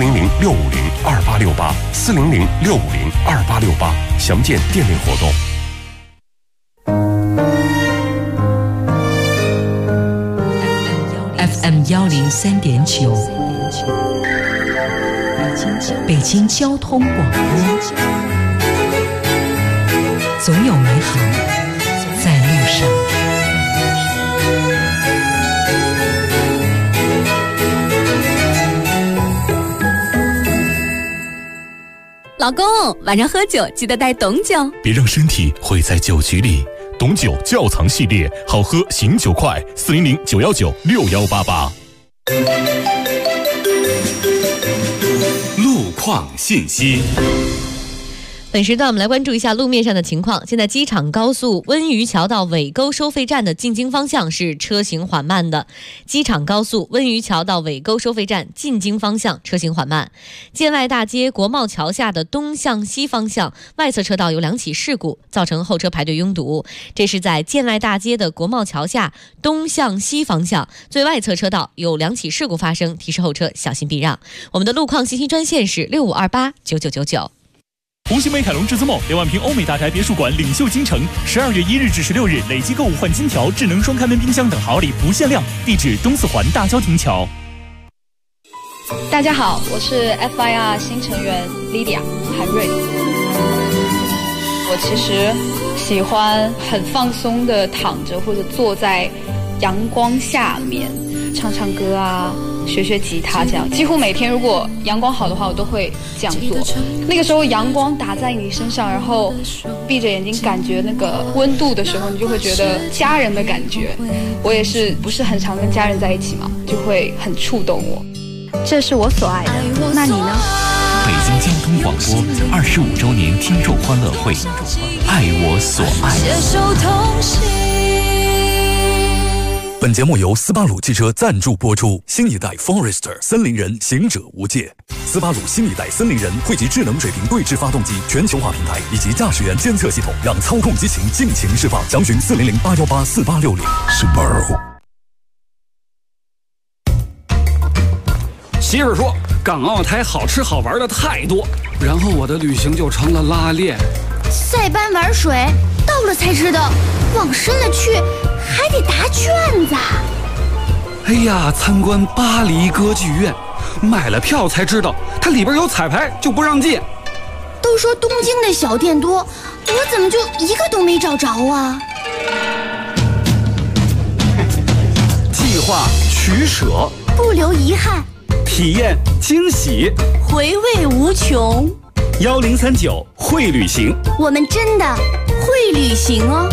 400-650-2868，400-650-2868，详见店内活动。 103.9，北京交通广播，总有美好在路上。 老公，晚上喝酒记得带董酒， 别让身体毁在酒局里。董酒窖藏系列，好喝醒酒快，400-919-6188。 路况信息。 本时段我们来关注一下路面上的情况。现在机场高速温榆桥到尾沟收费站的进京方向是车行缓慢的。机场高速温榆桥到尾沟收费站进京方向车行缓慢。建外大街国贸桥下的东向西方向外侧车道有2起事故，造成后车排队拥堵。这是在建外大街的国贸桥下东向西方向最外侧车道有2起事故发生，提示后车小心避让。我们的路况信息专线是65289999。 红星美凯龙至尊梦2万平欧美大宅别墅馆领袖京城，12月1日至16日累计购物换金条、智能双开门冰箱等好礼不限量。地址东四环大郊亭桥。 大家好，我是 FIR 新成员 Lydia 韩瑞。我其实喜欢很放松的躺着或者坐在阳光下面唱唱歌啊，学学吉他，这样几乎每天如果阳光好的话我都会这样做。那个时候阳光打在你身上，然后闭着眼睛感觉那个温度的时候，你就会觉得家人的感觉。我也是不是很常跟家人在一起嘛，就会很触动我。这是我所爱的，那你呢？ 北京交通广播25周年听众欢乐会，爱我所爱。 本节目由斯巴鲁汽车赞助播出。新一代 Forester 森林人行者无界，斯巴鲁新一代森林人汇集智能水平对置发动机全球化平台以及驾驶员监测系统，让操控激情尽情释放。详询400-818-4860。Subaru。 媳妇说，港澳台好吃好玩的太多，然后我的旅行就成了拉练。 塞班玩水，到了才知道，往深了去还得答卷子。 哎呀，参观巴黎歌剧院，买了票才知道它里边有彩排，就不让进。 都说东京的小店多，我怎么就一个都没找着啊？ 计划取舍， 不留遗憾， 体验惊喜， 回味无穷。 1039会旅行， 我们真的会旅行哦。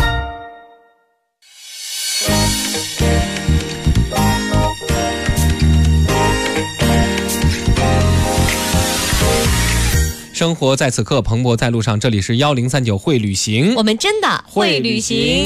生活在此刻，蓬勃在路上。这里是1039会旅行， 我们真的会旅行。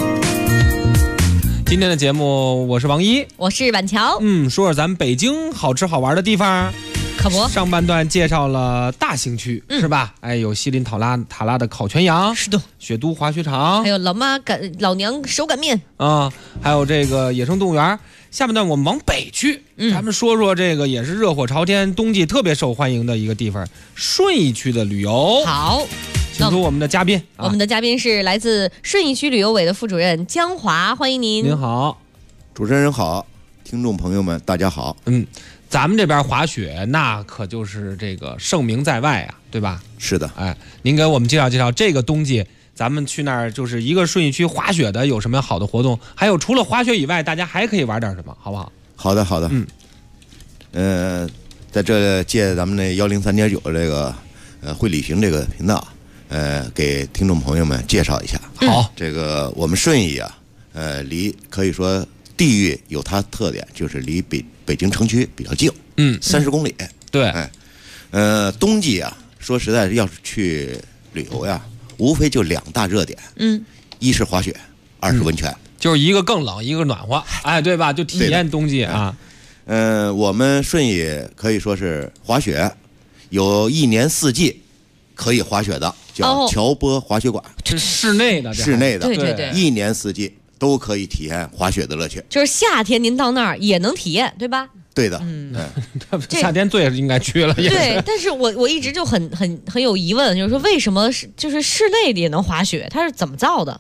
今天的节目，我是王一， 我是板桥。 说说咱们北京好吃好玩的地方。 可不， 上半段介绍了大兴区，是吧？哎，有锡林塔拉的烤全羊， 是的， 雪都滑雪场， 还有老娘手擀面啊，还有这个野生动物园。下半段我们往北去，咱们说说这个也是热火朝天、冬季特别受欢迎的一个地方——顺义区的旅游。 好， 请出我们的嘉宾。 我们的嘉宾是来自顺义区旅游委的副主任江华，欢迎您。 您好， 主持人好，听众朋友们大家好。 咱们这边滑雪那可就是这个盛名在外啊，对吧？ 是的。 哎，您给我们介绍介绍这个冬季咱们去那儿就是一个顺义区滑雪的有什么好的活动？还有除了滑雪以外，大家还可以玩点什么，好不好？ 好的，好的。在这借咱们那103.9这个会旅行这个频道，给听众朋友们介绍一下。 好， 这个我们顺义啊，离可以说地域有它特点，就是离北京城区比较近，30公里。 对， 冬季啊，说实在要是去旅游呀，无非就2大热点，一是滑雪，二是温泉， 就是一个更冷，一个暖和，哎，对吧？就体验冬季啊。 我们顺义可以说是滑雪，有1年4季可以滑雪的，叫乔波滑雪馆， 这室内的， 室内的， 对对对 ，1年4季都可以体验滑雪的乐趣。 就是夏天您到那儿也能体验，对吧？ 对的， 夏天最应该去了。 对，但是我一直就很有疑问，就是说为什么就是室内也能滑雪？它是怎么造的？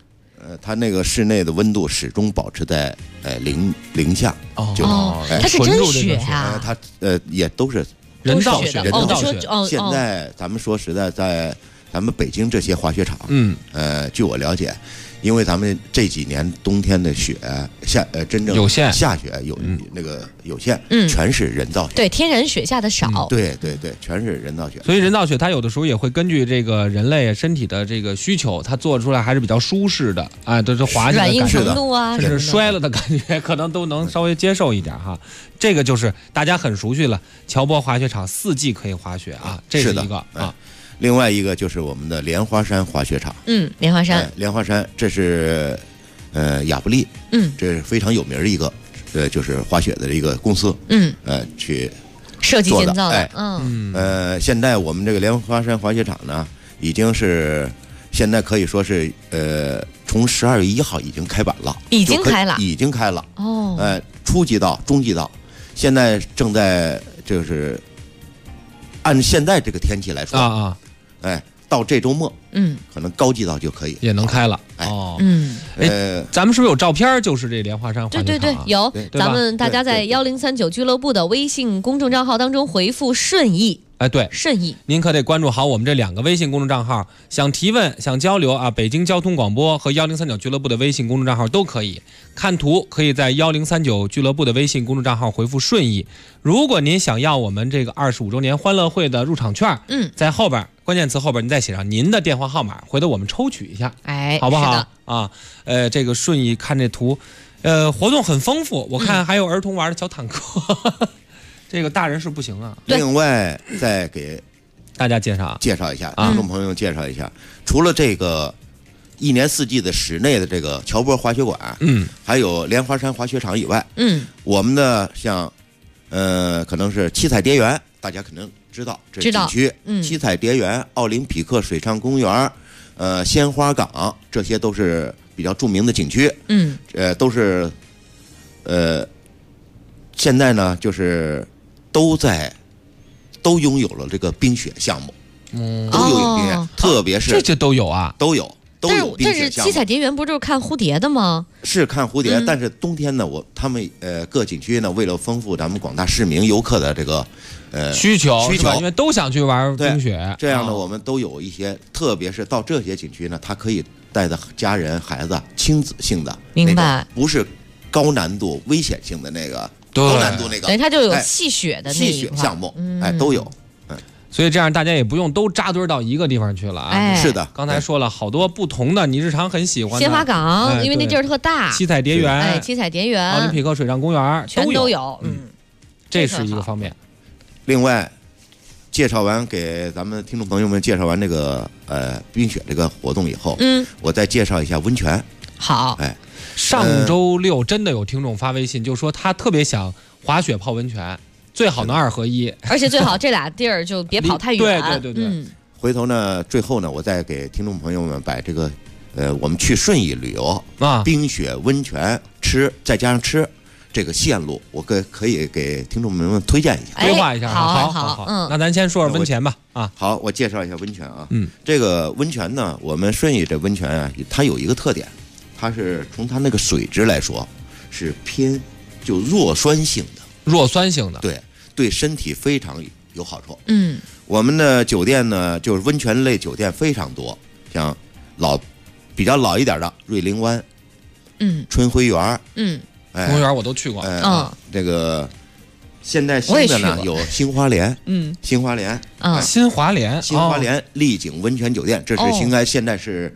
它那个室内的温度始终保持在零下。 它是真雪啊！ 它也都是人造雪。 现在咱们说实在，在咱们北京这些滑雪场，据我了解，因为咱们这几年冬天的雪真正有限， 下雪有限，全是人造雪。 对，天然雪下的少。 对，全是人造雪。 所以人造雪它有的时候也会根据这个人类身体的这个需求，它做出来还是比较舒适的啊，都是滑起来软硬程度啊， 甚至摔了的感觉可能都能稍微接受一点哈。这个就是大家很熟悉了，乔波滑雪场4季可以滑雪啊，这是一个啊。 另外一个就是我们的莲花山滑雪场。 莲花山， 莲花山，这是亚布力，这是非常有名的一个就是滑雪的一个公司，去设计建造的。 现在我们这个莲花山滑雪场呢，已经是现在可以说是从12月1号已经开板了， 已经开了哦。初级道、中级道，现在正在就是按现在这个天气来说到这周末，可能高级道就可以也能开了。咱们是不是有照片？就是这莲花山滑雪场？ 对，有。咱们大家在1039俱乐部的微信公众账号当中回复"顺义"。 对， 顺义， 您可得关注好我们这2个微信公众账号。想提问、想交流啊，北京交通广播和1039俱乐部的微信公众账号都可以。看图可以在1039俱乐部的微信公众账号回复"顺义"。如果您想要我们这个25周年欢乐会的入场券，在后边关键词后边您再写上您的电话号码，回头我们抽取一下，好不好啊？这个顺义看这图，活动很丰富，我看还有儿童玩的小坦克。这个大人是不行啊。 另外再给大家介绍一下，听众朋友介绍一下，除了这个1年4季的室内的这个乔波滑雪馆，还有莲花山滑雪场以外，我们的像可能是七彩蝶园，大家可能知道这景区，七彩蝶园、奥林匹克水上公园，鲜花港，这些都是比较著名的景区，都是现在呢就是都拥有了这个冰雪项目，都有冰雪，特别是这都有啊， 都有冰雪项目。 但是七彩蝶园不就是看蝴蝶的吗？ 是看蝴蝶，但是冬天呢，他们各景区呢，为了丰富咱们广大市民游客的这个需求，因为都想去玩冰雪， 这样呢，我们都有一些，特别是到这些景区呢，他可以带着家人、孩子亲子性的， 明白？ 不是高难度、危险性的那个。高难度那个， 等于它就有戏雪的那戏雪项目，都有。 所以这样大家也不用都扎堆到一个地方去了啊。 是的， 刚才说了好多不同的，你日常很喜欢的鲜花港，因为那地儿特大。 七彩蝶园， 七彩蝶园， 奥林匹克水上公园全都有。 这是一个方面。 另外，介绍完给咱们听众朋友们介绍完这个冰雪这个活动以后，我再介绍一下温泉。 好， 上周6真的有听众发微信，就说他特别想滑雪泡温泉，最好能2合1， 而且最好这俩地儿就别跑太远。 对。 回头呢，最后呢，我再给听众朋友们把这个我们去顺义旅游冰雪温泉再加上吃这个线路，我可以给听众朋友们推荐一下， 规划一下。 好， 那咱先说说温泉吧。 好，我介绍一下温泉啊。这个温泉呢，我们顺义这温泉啊，它有一个特点。它是从它那个水质来说，是偏就弱酸性的，对身体非常有好处。我们的酒店呢，就是温泉类酒店非常多，像比较老一点的瑞菱湾，春晖园， 春晖园我都去过。 这个现在新的呢有新华联，新华联， 新华联丽景温泉酒店，这是应该现在是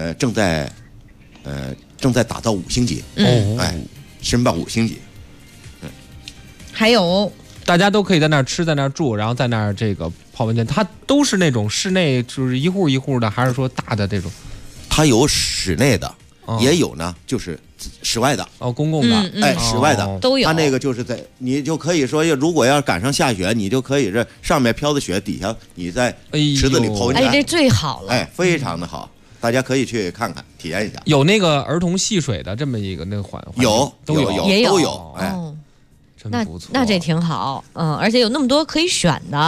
正在打造5星级，申报5星级。 还有大家都可以在那儿吃，在那儿住，然后在那儿这个泡温泉。它都是那种室内，就是一户一户的，还是说大的这种？ 它有室内的，也有呢，就是室外的公共的， 室外的都有。 它那个就是你就可以说，如果要赶上下雪，你就可以这上面飘着雪，底下你在池子里泡温泉， 这最好了， 非常的好。大家可以去看看，体验一下。 有那个儿童戏水的这么一个那个环， 都有， 真不错。 那这挺好，而且有那么多可以选的，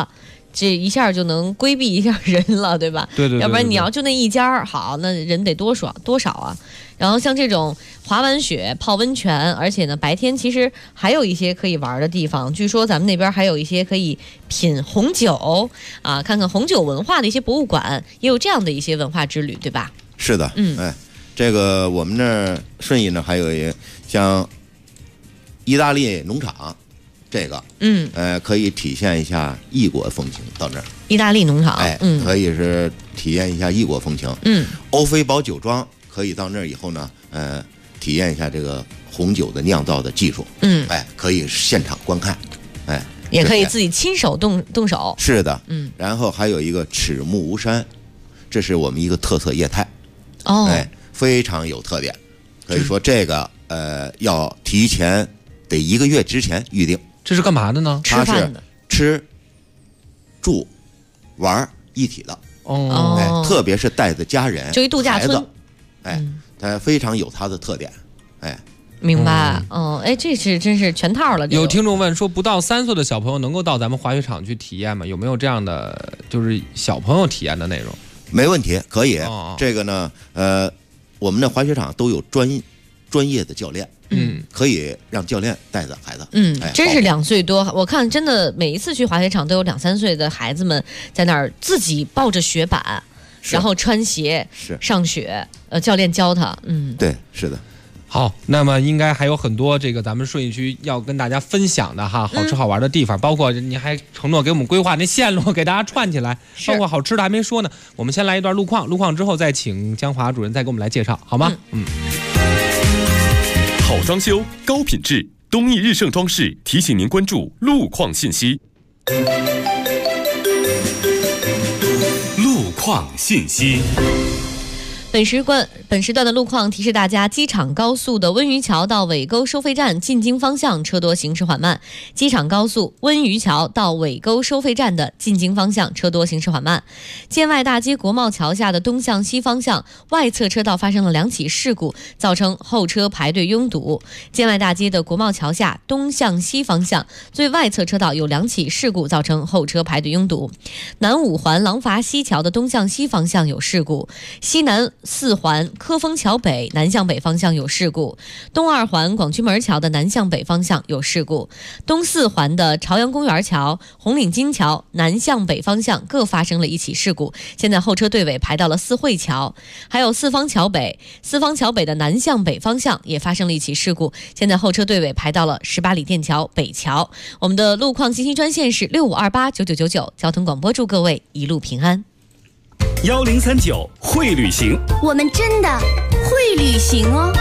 这一下就能规避一下人了，对吧？ 对， 要不然你要就那一家好，那人得多少啊？然后像这种滑完雪、泡温泉，而且呢白天其实还有一些可以玩的地方。据说咱们那边还有一些可以品红酒啊，看看红酒文化的一些博物馆，也有这样的一些文化之旅，对吧？ 是的，这个我们这儿顺义呢还有一像意大利农场，这个可以体现一下异国风情。到那儿意大利农场， 可以是体验一下异国风情。欧菲堡酒庄可以到那儿以后呢，体验一下这个红酒的酿造的技术。可以现场观看， 也可以自己亲手动手。 是的，然后还有一个赤木吴山，这是我们一个特色业态。非常有特点，可以说这个要提前得1个月之前预定。 这是干嘛的呢？ 它是吃、住、玩一体的。特别是带着家人， 就一度假村。 它非常有它的特点。 明白。这是真是全套了。 有听众问说，不到3岁的小朋友能够到咱们滑雪场去体验吗？有没有这样的就是小朋友体验的内容？ 没问题，可以。这个呢，我们的滑雪场都有专业的教练，可以让教练带着孩子。 真是2岁多，我看真的每一次去滑雪场都有2、3岁的孩子们在那儿自己抱着雪板，然后穿鞋上雪，教练教他。 对，是的。 好，那么应该还有很多这个咱们顺义区要跟大家分享的哈，好吃好玩的地方，包括你还承诺给我们规划那线路给大家串起来，包括好吃的还没说呢。我们先来一段路况之后再请江华主任再给我们来介绍，好吗？ 好装修，高品质，东义日盛装饰提醒您关注路况信息。路况信息。 本时段的路况提示大家：机场高速的温榆桥到尾沟收费站进京方向车多，行驶缓慢。机场高速温榆桥到尾沟收费站的进京方向车多，行驶缓慢。建外大街国贸桥下的东向西方向外侧车道发生了2起事故，造成后车排队拥堵。建外大街的国贸桥下东向西方向最外侧车道有2起事故，造成后车排队拥堵。南5环廊坊西桥的东向西方向有事故，西南4环科丰桥北南向北方向有事故，东2环广渠门桥的南向北方向有事故，东4环的朝阳公园桥、红领巾桥南向北方向各发生了1起事故，现在后车队尾排到了四惠桥。还有四方桥北的南向北方向也发生了1起事故，现在后车队尾排到了18里店桥北桥。我们的路况信息专线是65289999，交通广播祝各位一路平安。 1039会旅行， 我们真的会旅行哦。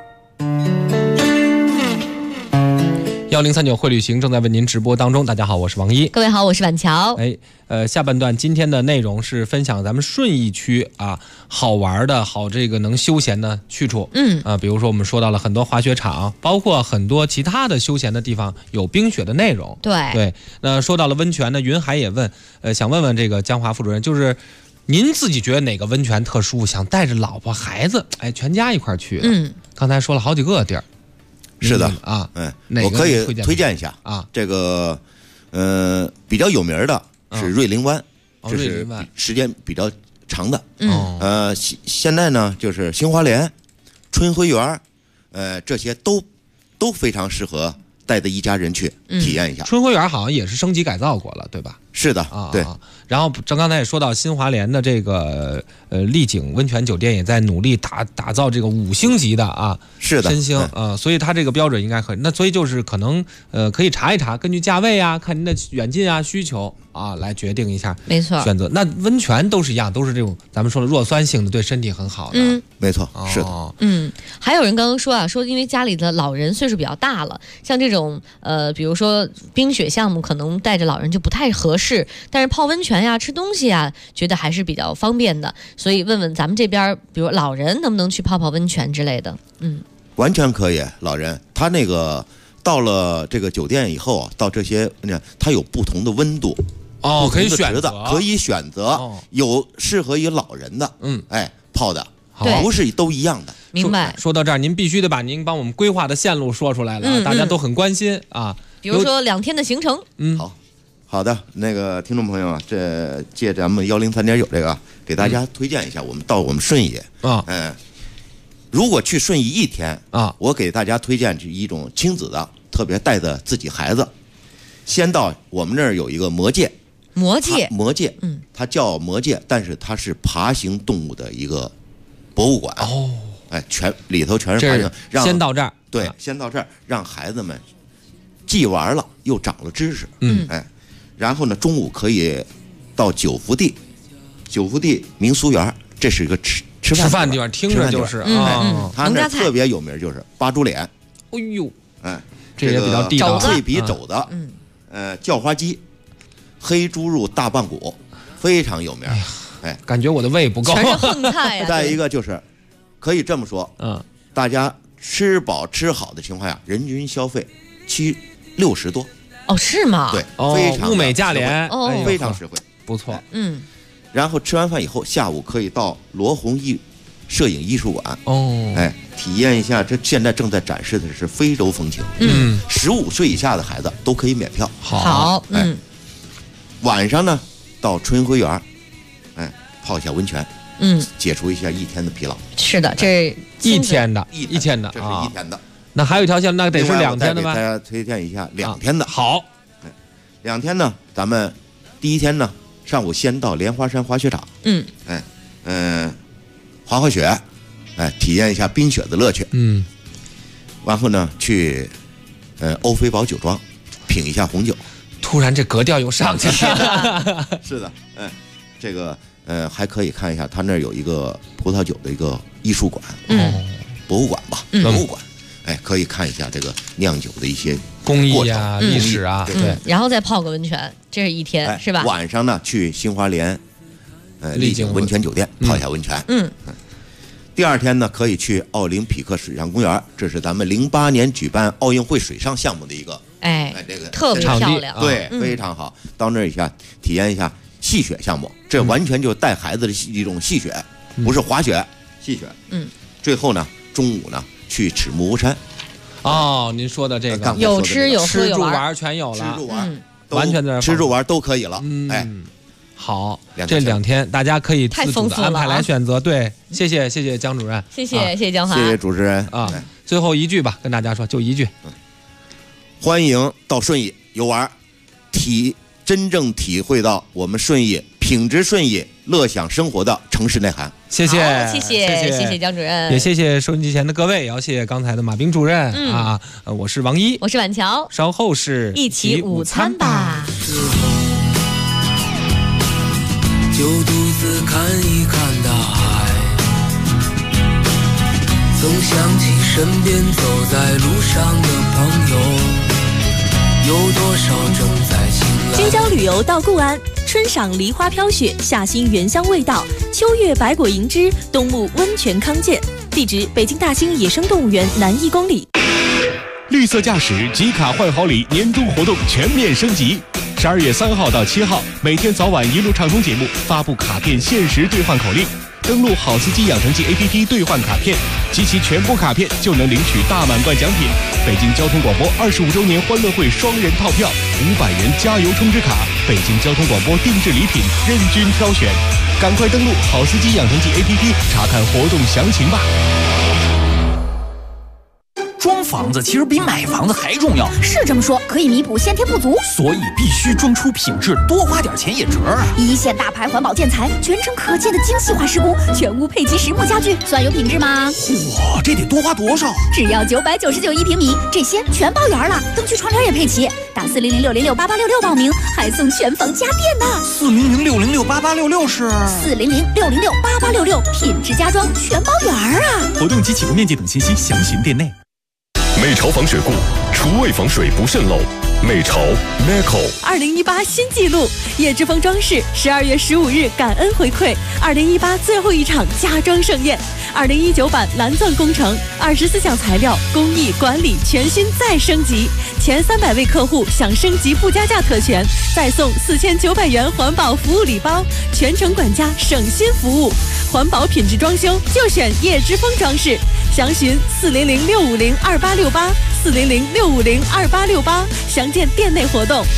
1039会旅行正在为您直播当中。大家好，我是王一。 各位好，我是婉乔。 下半段今天的内容是分享咱们顺义区好玩的好这个能休闲的去处。比如说我们说到了很多滑雪场，包括很多其他的休闲的地方有冰雪的内容。对，那说到了温泉呢，云海也问，想问问这个江华副主任，就是您自己觉得哪个温泉特殊，想带着老婆孩子全家一块去的？刚才说了好几个地儿。 是的我可以推荐一下这个比较有名的是瑞林湾，这是时间比较长的。现在呢就是新华联、春晖园，这些都非常适合带着一家人去体验一下。 春晖园好像也是升级改造过了，对吧？ 是的，对。 然后刚才也说到新华联的这个丽景温泉酒店也在努力打造这个5星级的是的， 申星所以它这个标准应该很。那所以就是可能可以查一查，根据价位看您的远近需求来决定一下， 没错， 选择。那温泉都是一样，都是这种咱们说的弱酸性的，对身体很好的。 没错，是的。 还有人刚刚说因为家里的老人岁数比较大了，像这种比如说冰雪项目可能带着老人就不太合适，但是泡温泉吃东西觉得还是比较方便的，所以问问咱们这边比如老人能不能去泡温泉之类的。 完全可以。老人他那个到了这个酒店以后到这些他有不同的温度可以选择，有适合于老人的泡的，不是都一样的。 明白。 说到这儿，您必须得把您帮我们规划的线路说出来了，大家都很关心比如说2天的行程。 好， 好的，那个听众朋友啊，这借咱们103.9这个，给大家推荐一下，我们到我们顺义啊，如果去顺义一天啊，我给大家推荐是一种亲子的，特别带着自己孩子，先到我们那儿有一个魔界，魔界，它叫魔界，但是它是爬行动物的一个博物馆哦，哎，里头全是爬行， 先到这儿， 对，先到这儿，让孩子们既玩了又长了知识，哎。然后呢，中午可以到九福地民俗园，这是一个吃饭地方，听着就是啊。他那特别有名就是八猪脸， 哎呦， 哎， 这也比较地道。 脆皮肘子，叫花鸡，黑猪肉大棒骨，非常有名。哎， 感觉我的胃不够。 全是横菜呀。 再一个就是，可以这么说，大家吃饱吃好的情况下，人均消费60多。 哦，是吗？ 对，非常物美价廉， 非常实惠， 不错。 然后吃完饭以后，下午可以到罗红摄影艺术馆，哎，体验一下这现在正在展示的是非洲风情。15岁以下的孩子都可以免票。 好， 晚上呢，到春晖园，哎，泡一下温泉，解除一下一天的疲劳。 是的，这一天的， 这是一天的。 那还有一条线，那得是2天的吧？ 大家推荐一下2天的。 好 ，2天呢，咱们第一天呢，上午先到莲花山滑雪场，滑雪，哎，体验一下冰雪的乐趣，然后呢，去欧菲堡酒庄品一下红酒。 突然这格调又上去了。是的，这个还可以看一下，他那儿有一个葡萄酒的一个艺术馆，博物馆吧，博物馆。哎，可以看一下这个酿酒的一些工艺啊、历史啊，对， 然后再泡个温泉，这是一天，是吧？ 晚上呢，去新华联丽景温泉酒店泡一下温泉。第二天呢，可以去奥林匹克水上公园，这是咱们08年举办奥运会水上项目的一个，这个特别漂亮， 对，非常好。到那儿一下体验一下戏雪项目，这完全就带孩子的一种戏雪，不是滑雪，戏雪。最后呢，中午呢。去赤木山， 您说的这个有吃有喝吃住玩全有了， 吃住玩完全在吃住玩都可以了。哎， 好，这2天大家可以自主的安排来选择。对，谢谢江主任， 谢谢江华， 谢谢主持人啊。最后一句吧，跟大家说，就一句， 欢迎到顺义游玩，真正体会到我们顺义品质顺义、乐享生活的城市内涵。 谢谢江主任， 也谢谢收音机前的各位，也要谢谢刚才的马兵主任啊。我是王一， 我是婉乔， 稍后是一起午餐吧。 就独自看一看大海，总想起身边走在路上的朋友，有多少正在醒来。 京郊旅游到固安，春赏梨花飘雪，夏欣原香味道，秋月百果银枝，冬沐温泉康健。地址：北京大兴野生动物园南1公里。 绿色驾驶集卡换好礼年终活动全面升级，12月3号到7号，每天早晚一路畅通节目发布卡片限时兑换口令。登录好司机养成记 APP 兑换卡片，集齐全部卡片就能领取大满贯奖品。北京交通广播25周年欢乐会双人套票，500元加油充值卡，北京交通广播定制礼品任君挑选。赶快登录好司机养成记 APP 查看活动详情吧。 装房子其实比买房子还重要， 是这么说，可以弥补先天不足， 所以必须装出品质，多花点钱也值啊！ 一线大牌环保建材，全程可见的精细化施工，全屋配齐实木家具，算有品质吗？ 哇，这得多花多少？ 只要9991平米，这些全包圆了，灯具窗帘也配齐，打40060688866报名，还送全房家电呢。 40060688866是 40060688866，品质家装全包圆啊！ 活动及起步面积等信息详询店内。 美潮防水固，厨卫防水不渗漏。美潮 Meco 2018新纪录，叶之峰装饰12月15日感恩回馈2018最后一场家装盛宴，2019版蓝钻工程24项材料工艺管理全新再升级，前300位客户享升级不加价特权，再送4900元环保服务礼包，全程管家省心服务，环保品质装修就选叶之峰装饰，详询400650288，400650288，详见店内活动。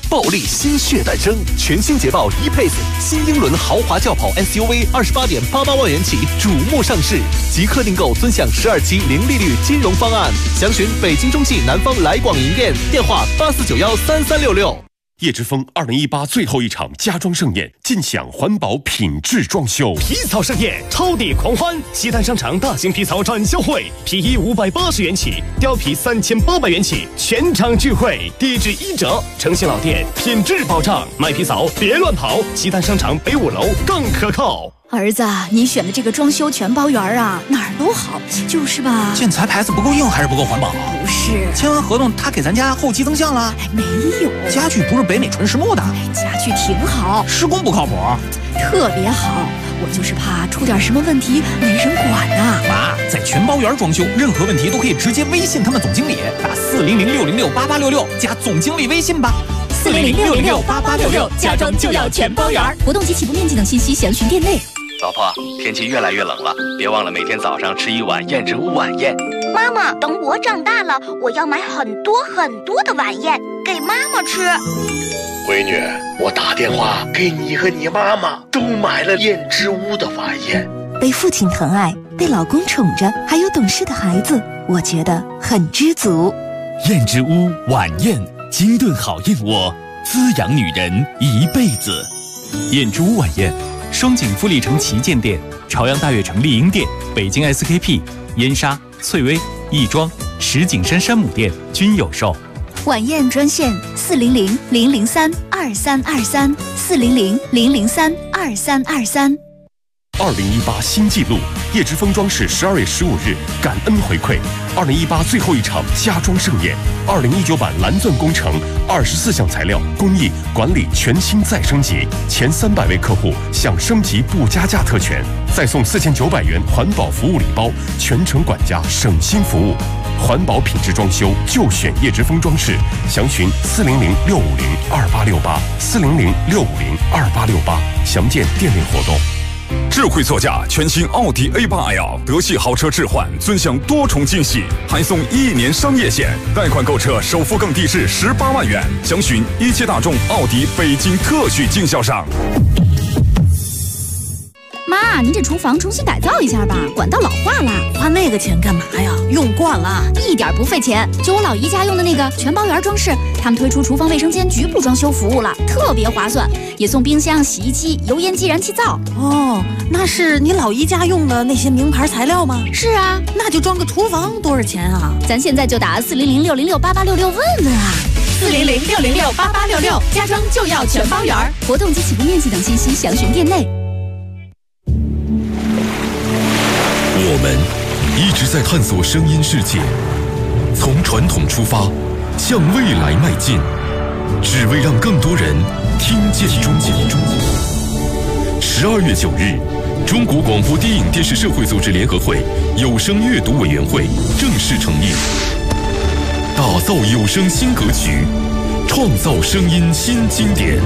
暴力新血诞生，全新捷豹 E-Pace 新英伦豪华轿跑 SUV28.88万元起瞩目上市，即刻订购尊享12期零利率金融方案。详询北京中汽南方来广营店，电话84913366。 叶之峰2018最后一场家装盛宴，尽享环保品质装修。 皮草盛宴，超抵狂欢！西单商场大型皮草展销会，皮衣580元起，貂皮3800元起，全场聚会，低至1折。诚信老店，品质保障，买皮草别乱跑。西单商场北5楼更可靠。 儿子，你选的这个装修全包园啊，哪儿都好，就是吧？ 建材牌子不够硬还是不够环保？ 不是， 签完合同他给咱家后期增项了？ 没有， 家具不是北美纯实木的。 家具挺好， 施工不靠谱， 特别好。我就是怕出点什么问题没人管呐。 妈，在全包园装修，任何问题都可以直接微信他们总经理，打400-606-8866加总经理微信吧。 400-606-8866，家装就要全包园。活动及起步面积等信息详询店内。 老婆，天气越来越冷了，别忘了每天早上吃一碗燕之屋晚宴。 妈妈，等我长大了，我要买很多很多的晚宴给妈妈吃。 闺女，我打电话给你和你妈妈都买了燕之屋的晚宴。 被父亲疼爱，被老公宠着，还有懂事的孩子，我觉得很知足。 燕之屋晚宴，精炖好燕窝，滋养女人一辈子。 燕之屋晚宴，双井富力城旗舰店、朝阳大悦城丽婴店、北京 SKP、燕莎、翠微、亦庄、石景山山姆店均有售。 晚宴专线400-003-2323，400-003-2323。 2018新纪录，叶之峰装饰12月15日感恩回馈2018最后一场家装盛宴，2019版蓝钻工程24项材料工艺管理全新再升级，前300位客户享升级不加价特权，再送4900元环保服务礼包，全程管家省心服务。环保品质装修就选叶之峰装饰，详询400-650-2868，400-650-2868，详见店内活动。 智慧座驾全新奥迪 A8L 德系豪车置换，尊享多重惊喜，还送1年商业险，贷款购车首付更低至18万元。详询一汽大众奥迪北京特许经销商。 妈，您这厨房重新改造一下吧，管道老化了。 花那个钱干嘛呀？用惯了， 一点不费钱。就我老姨家用的那个全包园装饰，他们推出厨房卫生间局部装修服务了，特别划算，也送冰箱、洗衣机、油烟机、燃气灶。 哦，那是你老姨家用的那些名牌材料吗？ 是啊， 那就装个厨房多少钱啊？ 咱现在就打400-606-8866问问啊。 400-606-8866，家装就要全包园。 活动及起步面积等信息详询店内。 我们一直在探索声音世界，从传统出发，向未来迈进，只为让更多人听见中国。12月9日，中国广播电影电视社会组织联合会有声阅读委员会正式成立，打造有声新格局，创造声音新经典。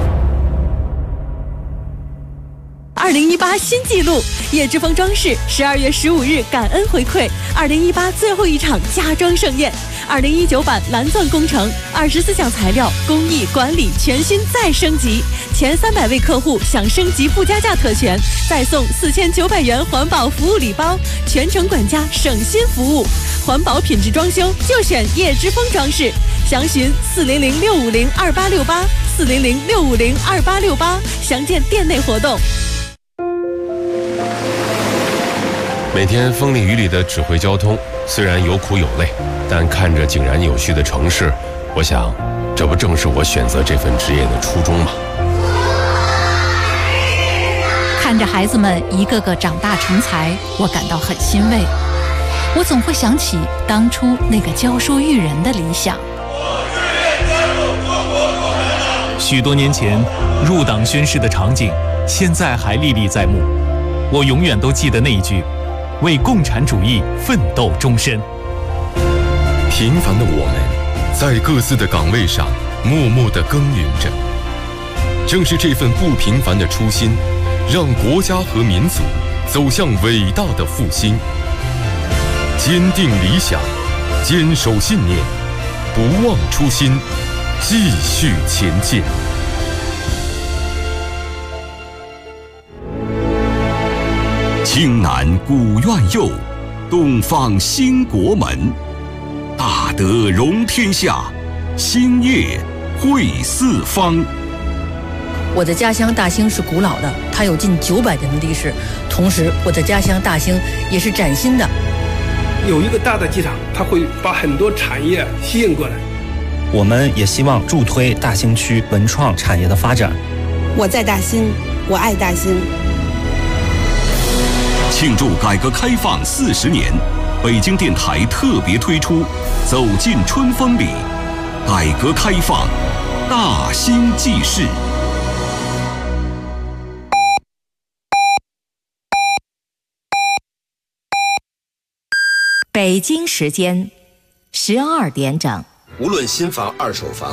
2018新纪录，叶之峰装饰12月15日感恩回馈2018最后一场家装盛宴，2019版蓝钻工程24项材料工艺管理全新再升级，前300位客户享升级不加价特权，再送4900元环保服务礼包，全程管家省心服务，环保品质装修就选叶之峰装饰，详询400-650-2868，400-650-2868，详见店内活动。 每天风里雨里的指挥交通，虽然有苦有累，但看着井然有序的城市，我想，这不正是我选择这份职业的初衷吗？ 看着孩子们一个个长大成才，我感到很欣慰。我总会想起当初那个教书育人的理想。 许多年前入党宣誓的场景，现在还历历在目。我永远都记得那一句：为共产主义奋斗终身。 平凡的我们，在各自的岗位上默默地耕耘着。正是这份不平凡的初心，让国家和民族走向伟大的复兴。坚定理想，坚守信念，不忘初心， 继续前进。 青南古院右，东方兴国门。大德容天下，兴业惠四方。 我的家乡大兴是古老的，它有近900年的历史。同时，我的家乡大兴也是崭新的。 有一个大的机场，它会把很多产业吸引过来。 我们也希望助推大兴区文创产业的发展。 我在大兴，我爱大兴。 庆祝改革开放40年，北京电台特别推出《走进春风里》，改革开放大兴纪事。 北京时间12点整。 无论新房、二手房，